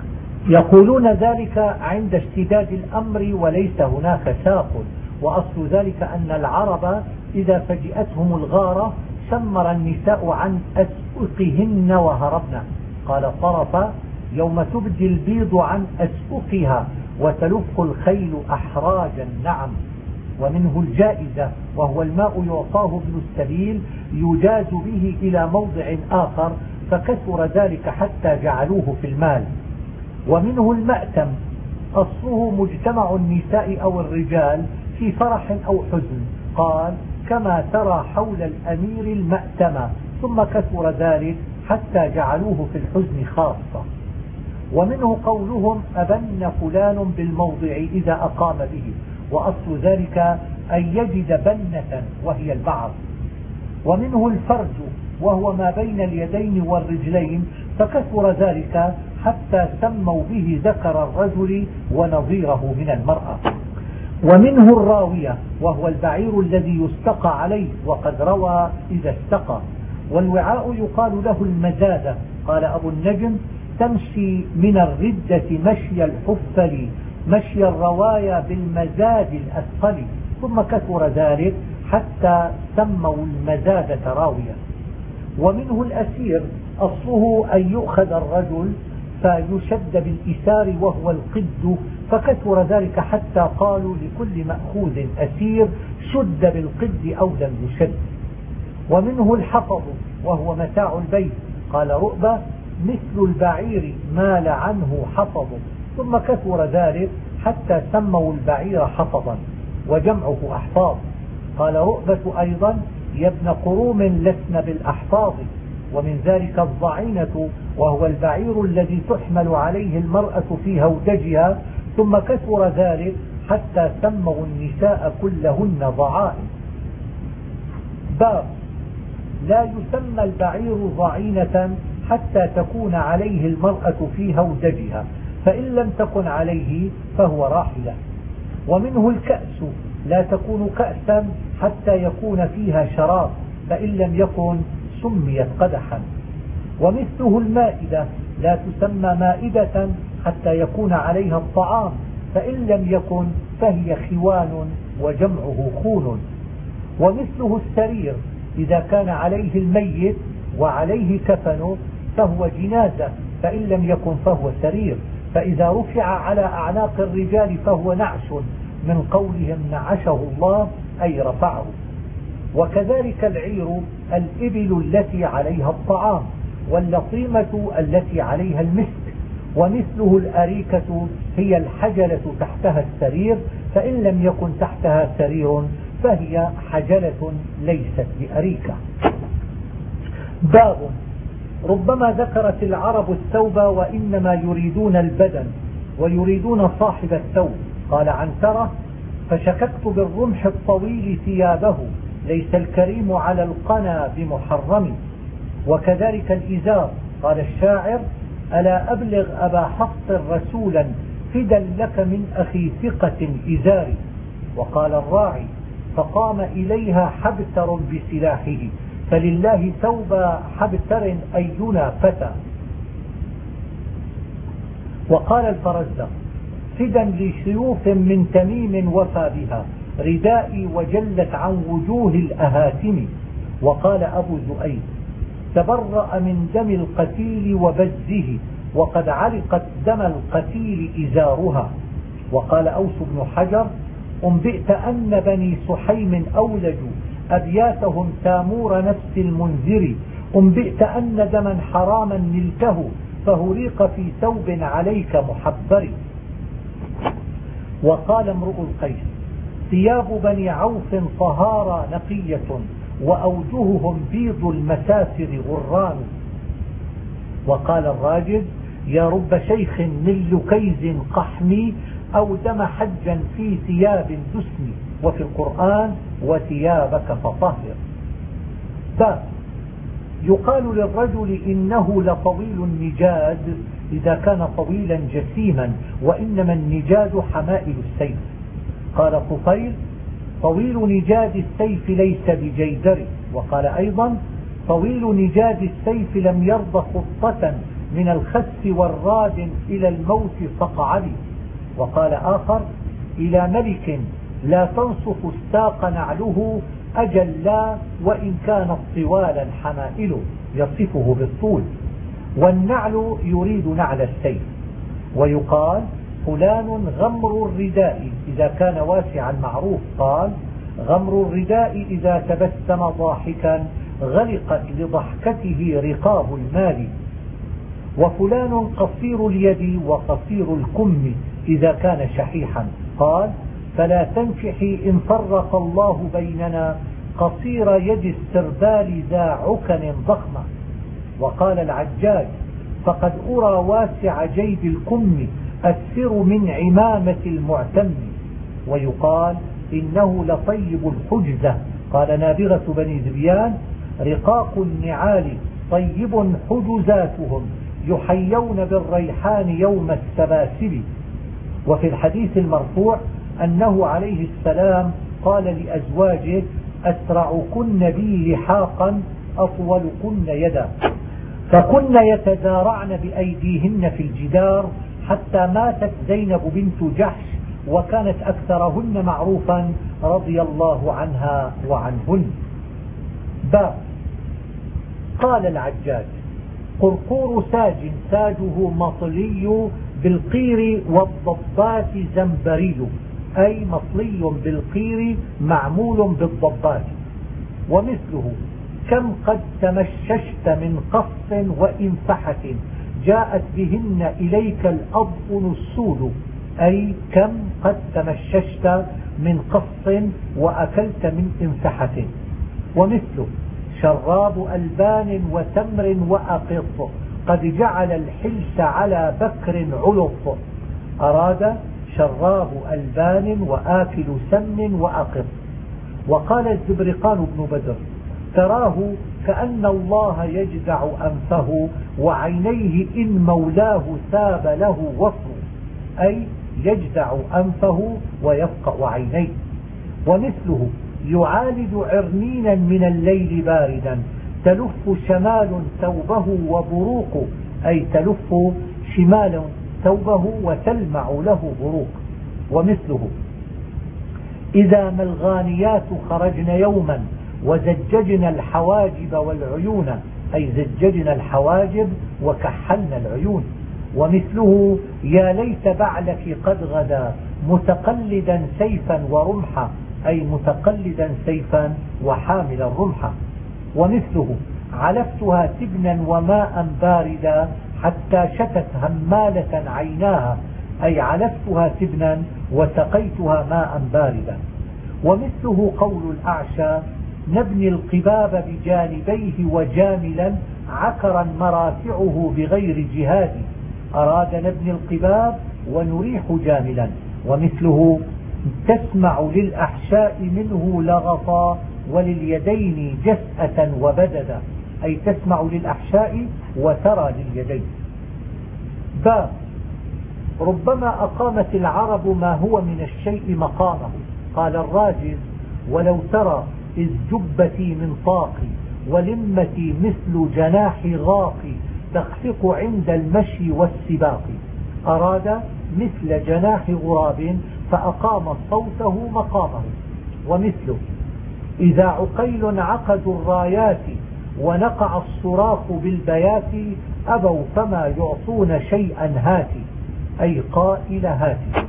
يقولون ذلك عند اشتداد الأمر وليس هناك ساق. وأصل ذلك أن العرب إذا فجئتهم الغارة سمر النساء عن أسؤقهن وهربن. قال طرف: يوم تبدي البيض عن أسؤقها وتلف الخيل أحراجا. نعم. ومنه الجائزة وهو الماء يعطاه ابن السبيل يجاز به إلى موضع آخر، فكثر ذلك حتى جعلوه في المال. ومنه المأتم أصله مجتمع النساء أو الرجال في فرح أو حزن، قال: كما ترى حول الأمير المأتم، ثم كثر ذلك حتى جعلوه في الحزن خاصة. ومنه قولهم: أبن فلان بالموضع إذا أقام به، وأصل ذلك أن يجد بنة وهي البعض. ومنه الفرج وهو ما بين اليدين والرجلين، فكثر ذلك حتى سموا به ذكر الرجل ونظيره من المرأة. ومنه الراوية وهو البعير الذي يستقى عليه، وقد روى إذا استقى. والوعاء يقال له المزادة. قال أبو النجم: تمشي من الردة مشي الحفل، مشي الروايا بالمزاد الأثقل. ثم كثر ذلك حتى سموا المزادة راوية. ومنه الأسير أصله أن يؤخذ الرجل فيشد بالإسار وهو القد، فكثر ذلك حتى قالوا: لكل مأخوذ أسير شد بالقد أو لم يشد. ومنه الحفظ وهو متاع البيت. قال رؤبة: مثل البعير مال عنه حفظ. ثم كثر ذلك حتى سموا البعير حفظا وجمعه أحفاظ. قال رؤبة أيضا: يا ابن قروم لسن بالأحفاظ. ومن ذلك الضعينة وهو البعير الذي تحمل عليه المرأة في هودجها. ثم كثر ذلك حتى سموا النساء كلهن ضعائن. باب: لا يسمى البعير ضعينة حتى تكون عليه المرأة في هودجها، فإن لم تكن عليه فهو راحلة. ومنه الكأس: لا تكون كأسا حتى يكون فيها شراب، فإن لم يكن سميت قدحا. ومثله المائدة: لا تسمى مائدة حتى يكون عليها الطعام، فإن لم يكن فهي خوان وجمعه خون. ومثله السرير إذا كان عليه الميت وعليه كفنه فهو جنازة، فإن لم يكن فهو سرير. فإذا رفع على أعناق الرجال فهو نعش، من قولهم نعشه الله أي رفعه. وكذلك العير الإبل التي عليها الطعام، واللطيمة التي عليها المسك. ومثله الأريكة هي الحجلة تحتها السرير، فإن لم يكن تحتها سرير فهي حجلة ليست بأريكة. باب ربما ذكرت العرب الثوب وإنما يريدون البدن ويريدون صاحب الثوب. قال عنترة: فشككت بالرمح الطويل ثيابه، ليس الكريم على القنا بمحرم. وكذلك الإزار. قال الشاعر: ألا أبلغ أبا حفص رسولا فدا لك من أخي ثقة إزاري. وقال الراعي: فقام إليها حبتر بسلاحه، فلله ثوب حبتر أينا فتى. وقال الفرزدق: فدا لسيوف من تميم وفى بها، ردائي وجلت عن وجوه الأهاتم. وقال أبو زؤيد: تبرأ من دم القتيل وبزه، وقد علقت دم القتيل إزارها. وقال أوس بن حجر: أنبئت أن بني سحيم أولجوا أبياتهم تامور نفس المنذر، أنبئت أن دما حراما نلته، فهريق في ثوب عليك محبر. وقال امرؤ القيس: ثياب بني عوف طهارى نقية، وأوجههم بيض المساسر غران. وقال الراجل: يا رب شيخ من لكيز قحمي، أودم حجا في ثياب دسم. وفي القرآن: وثيابك فطهر. باب يقال للرجل إنه لطويل النجاد إذا كان طويلا جسيما، وإنما النجاد حمائل السيف. قال طفيل: طويل نجاد السيف ليس بجيدر. وقال أيضا: طويل نجاد السيف لم يرض خطة من الخس والراد إلى الموت فاقعدي. وقال آخر: إلى ملك لا تنصف استاق نعله، أجل لا وإن كانت طوالا حمائل، يصفه بالطول. والنعل يريد نعل السيف. ويقال: فلان غمر الرداء إذا كان واسع المعروف. قال: غمر الرداء إذا تبسم ضاحكا، غلقت لضحكته رقاب المال. وفلان قصير اليد وقصير الكم إذا كان شحيحا. قال: فلا تنكحي إن فرق الله بيننا، قصير يد السربال ذا عكن ضخمة. وقال العجاج: فقد أرى واسع جيب الكم أكثر من عمامة المعتم. ويقال: إنه لطيب الحجزة. قال نابغة بني ذبيان: رقاق النعال طيب حجزاتهم، يحيون بالريحان يوم السباسل. وفي الحديث المرفوع أنه عليه السلام قال لأزواجه: أسرعكن بي لحاقا أطولكن يدا. فكن يتدارعن بأيديهن في الجدار حتى ماتت زينب بنت جحش، وكانت أكثرهن معروفا رضي الله عنها وعنهن. باب قال العجاج: قرقور ساج ساجه مطلي بالقير والضبات زنبري، أي مطلي بالقير معمول بالضبات. ومثله: كم قد تمششت من قص وإنفحة، جاءت بهن إليك الأضئن السود، أي كم قد تمششت من قص وأكلت من إنفحة. ومثله: شراب ألبان وتمر وأقط، قد جعل الحلس على بكر علط. أراد شراب ألبان وآكل سم وأقط. وقال الزبرقان بن بدر: تراه كأن الله يجدع أنفه، وعينيه إن مولاه ساب له وصر، أي يجدع أنفه ويفقأ عينيه. ومثله: يعالج عرنينا من الليل باردا، تلف شمال ثوبه وبروق، أي تلف شمال ثوبه وتلمع له بروق. ومثله: إذا ما الغانيات خرجن يوما وزججن الحواجب والعيون، أي زججن الحواجب وكحلن العيون. ومثله يا ليت بعلك قد غدا متقلدا سيفا ورمحا، أي متقلدا سيفا وحاملا رمحا. ومثله علفتها تبنا وماء باردا حتى شتت همالة عيناها، أي علفتها تبنا وسقيتها ماء باردا. ومثله قول الأعشى نبني القباب بجانبيه وجاملا عكرا مرافعه بغير جهاد، أراد نبني القباب ونريح جاملا. ومثله تسمع للأحشاء منه لغطا ولليدين جسأة وبددا، أي تسمع للأحشاء وترى لليدين. باب ربما أقامت العرب ما هو من الشيء مقامه. قال الراجل ولو ترى إذ جبتي من طاقي ولمتي مثل جناح غاقي تخفق عند المشي والسباق، أراد مثل جناح غراب فأقام صوته مقامه. ومثله إذا عقيل عقدوا الرايات ونقع الصراخ بالبيات أبوا فما يعطون شيئا هاتي، أي قائل هاتي.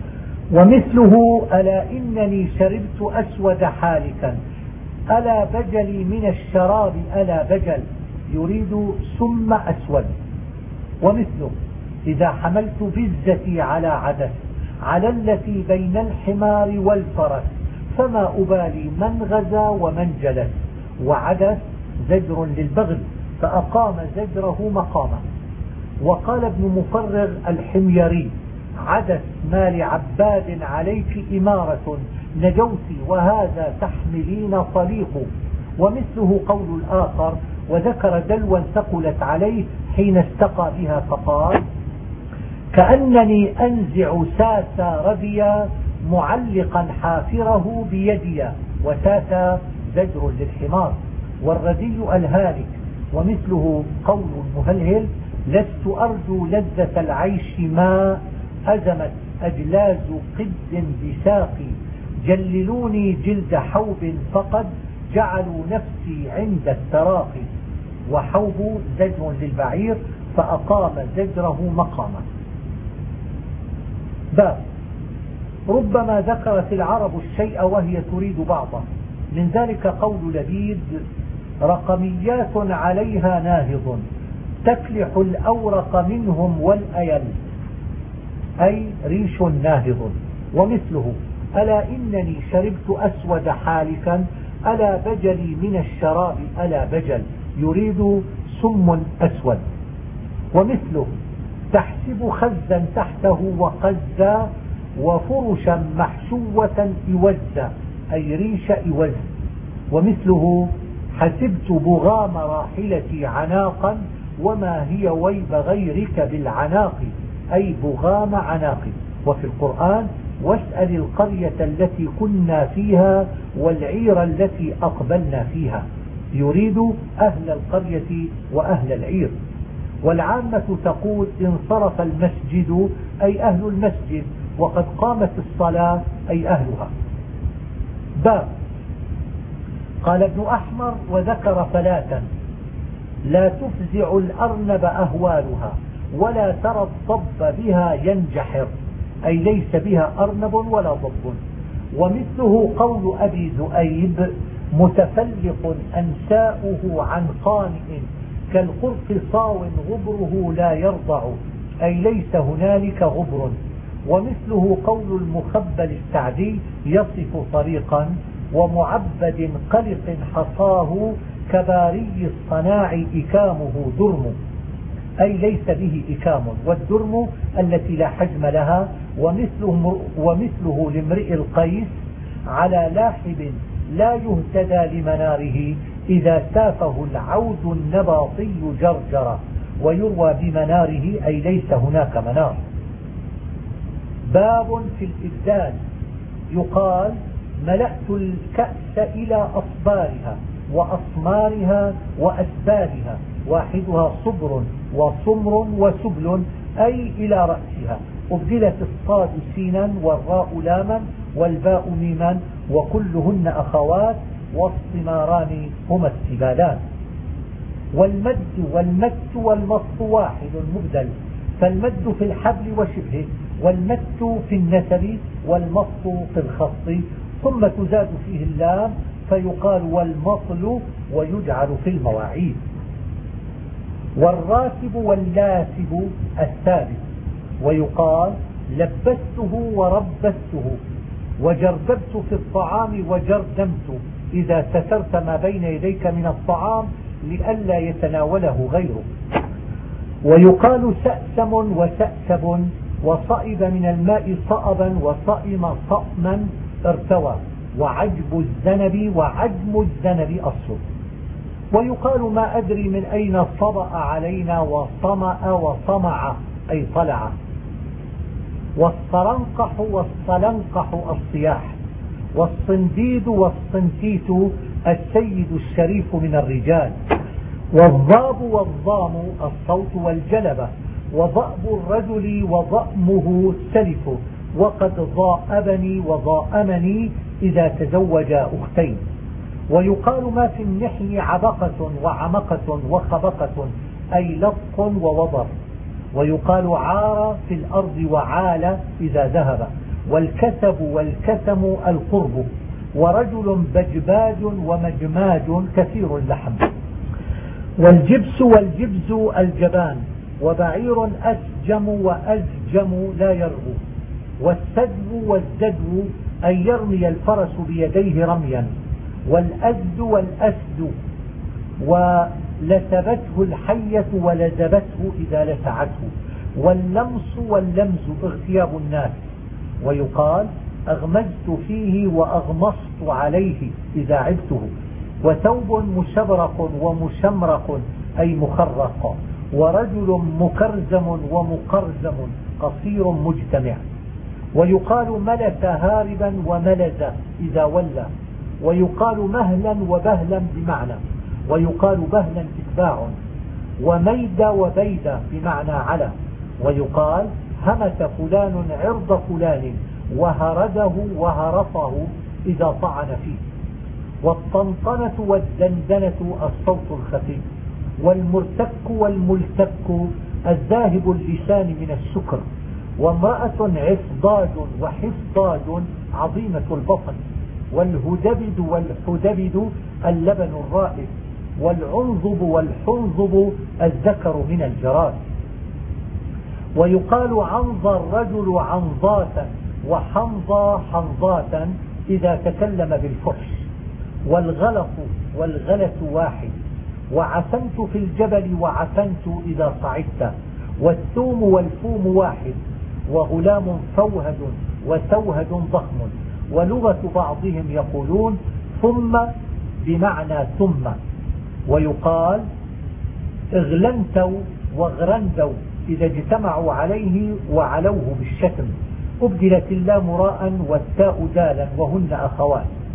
ومثله ألا إنني شربت أسود حالكا ألا بجلي من الشراب ألا بجل، يريد سم أسود. ومثله إذا حملت بزتي على عدس على التي بين الحمار والفرس فما أبالي من غزا ومن جلس، وعدس زجر للبغل فأقام زجره مقامه. وقال ابن مفرغ الحميري عدس ما لعباد عليك إمارة نجوت وهذا تحملين طليق. ومثله قول الآخر وذكر دلوا ثقلت عليه حين استقى بها فقال كأنني أنزع ساسا رديا معلقا حافره بيدي، وساسا زجر للحمار والردي الهالك. ومثله قول المهلهل لست أرجو لذة العيش ما أزمت أجلاز قد بساقي جللوني جلد حوب فقد جعلوا نفسي عند التراقي، وحوب زجر للبعير فأقام زجره مقامه. باب ربما ذكرت العرب الشيء وهي تريد بعضه، من ذلك قول لبيد رقميات عليها ناهض تكلح الأورق منهم والأيل، أي ريش ناهض. ومثله ألا إنني شربت أسود حالكا ألا بجلي من الشراب ألا بجل، يريد سم أسود. ومثله تحسب خزا تحته وقزا وفرشا محشوة إوزا، أي ريش إوز. ومثله حسبت بغام راحلتي عناقا وما هي ويب غيرك بالعناق، أي بغام عناق. وفي القرآن واسأل القرية التي كنا فيها والعير التي أقبلنا فيها، يريد أهل القرية وأهل العير. والعامة تقول انصرف المسجد أي أهل المسجد وقد قامت الصلاة أي أهلها. باب قال ابن أحمر وذكر فلاتا لا تفزع الأرنب أهوالها ولا ترى الضب بها ينجحر، أي ليس بها أرنب ولا ضب. ومثله قول أبي ذؤيب متفلق أنساؤه عن قانئ كالقرط صاو غبره لا يرضع، أي ليس هنالك غبر. ومثله قول المخبل السعدي يصف طريقا ومعبد قلق حصاه كباري الصناع إكامه درم، أي ليس به إكام، والدرم التي لا حجم لها. ومثله, ومثله لامرئ القيس على لاحب لا يهتدى لمناره إذا سافه العود النباطي جرجر، ويروى بمناره أي ليس هناك منار. باب في الإبدال يقال ملأت الكأس إلى أصبارها وأصمارها وأسبالها، واحدها صبر وصمر وسبل، أي إلى رأسها. أبدلت الصاد سينا والراء لاما والباء ميما وكلهن أخوات، والصماران هما السبالان. والمد والمت والمط واحد مبدل، فالمد في الحبل وشبهه، والمت في النسب، والمط في الخص، ثم تزاد فيه اللام فيقال والمطل ويجعل في المواعيد. والراتب واللاسب الثابت، ويقال لبسته وربسته، وجردبت في الطعام وجردمت إذا سترت ما بين يديك من الطعام لئلا يتناوله غيره. ويقال سأسم وسأسب، وصئب من الماء صأبا وصئم صأما ارتوى، وعجب الذنب وعجم الذنب أصل. ويقال ما أدري من أين صبأ علينا وصمأ وصمع أي طلع. والصرنقح والصلنقح الصياح، والصنديد والصنتيت السيد الشريف من الرجال. والضاب والضام الصوت والجلبة، وضأب الرجل وضأمه السلف، وقد ضاءبني وضاءمني إذا تزوج أختين. ويقال ما في النحل عبقة وعمقة وخبقة أي لطق ووضر. ويقال عار في الأرض وعال إذا ذهب. والكسب والكسم القرب. ورجل بجباج ومجماج كثير اللحم. والجبس والجبز الجبان. وبعير أسجم وأزجم لا يرغو. والسدو والزدو أن يرمي الفرس بيديه رميا. والأزد والأسد ولسبته الحية ولزبته إذا لسعته. واللمس واللمز اغتياب الناس. ويقال أغمزت فيه وأغمصت عليه إذا عبته. وثوب مشبرق ومشمرق أي مخرق. ورجل مكرزم ومقرزم قصير مجتمع. ويقال ملت هاربا وملز إذا ولى. ويقال مهلا وبهلا بمعنى. ويقال بهلا اتباع. وميد وبيد بمعنى على. ويقال همس فلان عرض فلان وهرده وهرطه إذا طعن فيه. والطنطنة والدندنة الصوت الخفي. والمرتك والملتك الذاهب اللسان من السكر. وامرأة عفضاج وحفضاج عظيمة البطن. والهدبد والحدبد اللبن الرائف. والعنظب والحنظب الذكر من الجراد. ويقال عنظى الرجل عنظاتا وحنظى حنظاتا إذا تكلم بالفحش. والغلط والغلس واحد. وعسنت في الجبل وعسنت إذا صعدت. والثوم والفوم واحد. وغلام فوهد وسوهد ضخم. ولغة بعضهم يقولون ثم بمعنى ثم. ويقال اغلنتوا واغرندوا إذا اجتمعوا عليه وعلوه بالشتم. أبدلت اللام راء والتاء دالا وهن أخوات.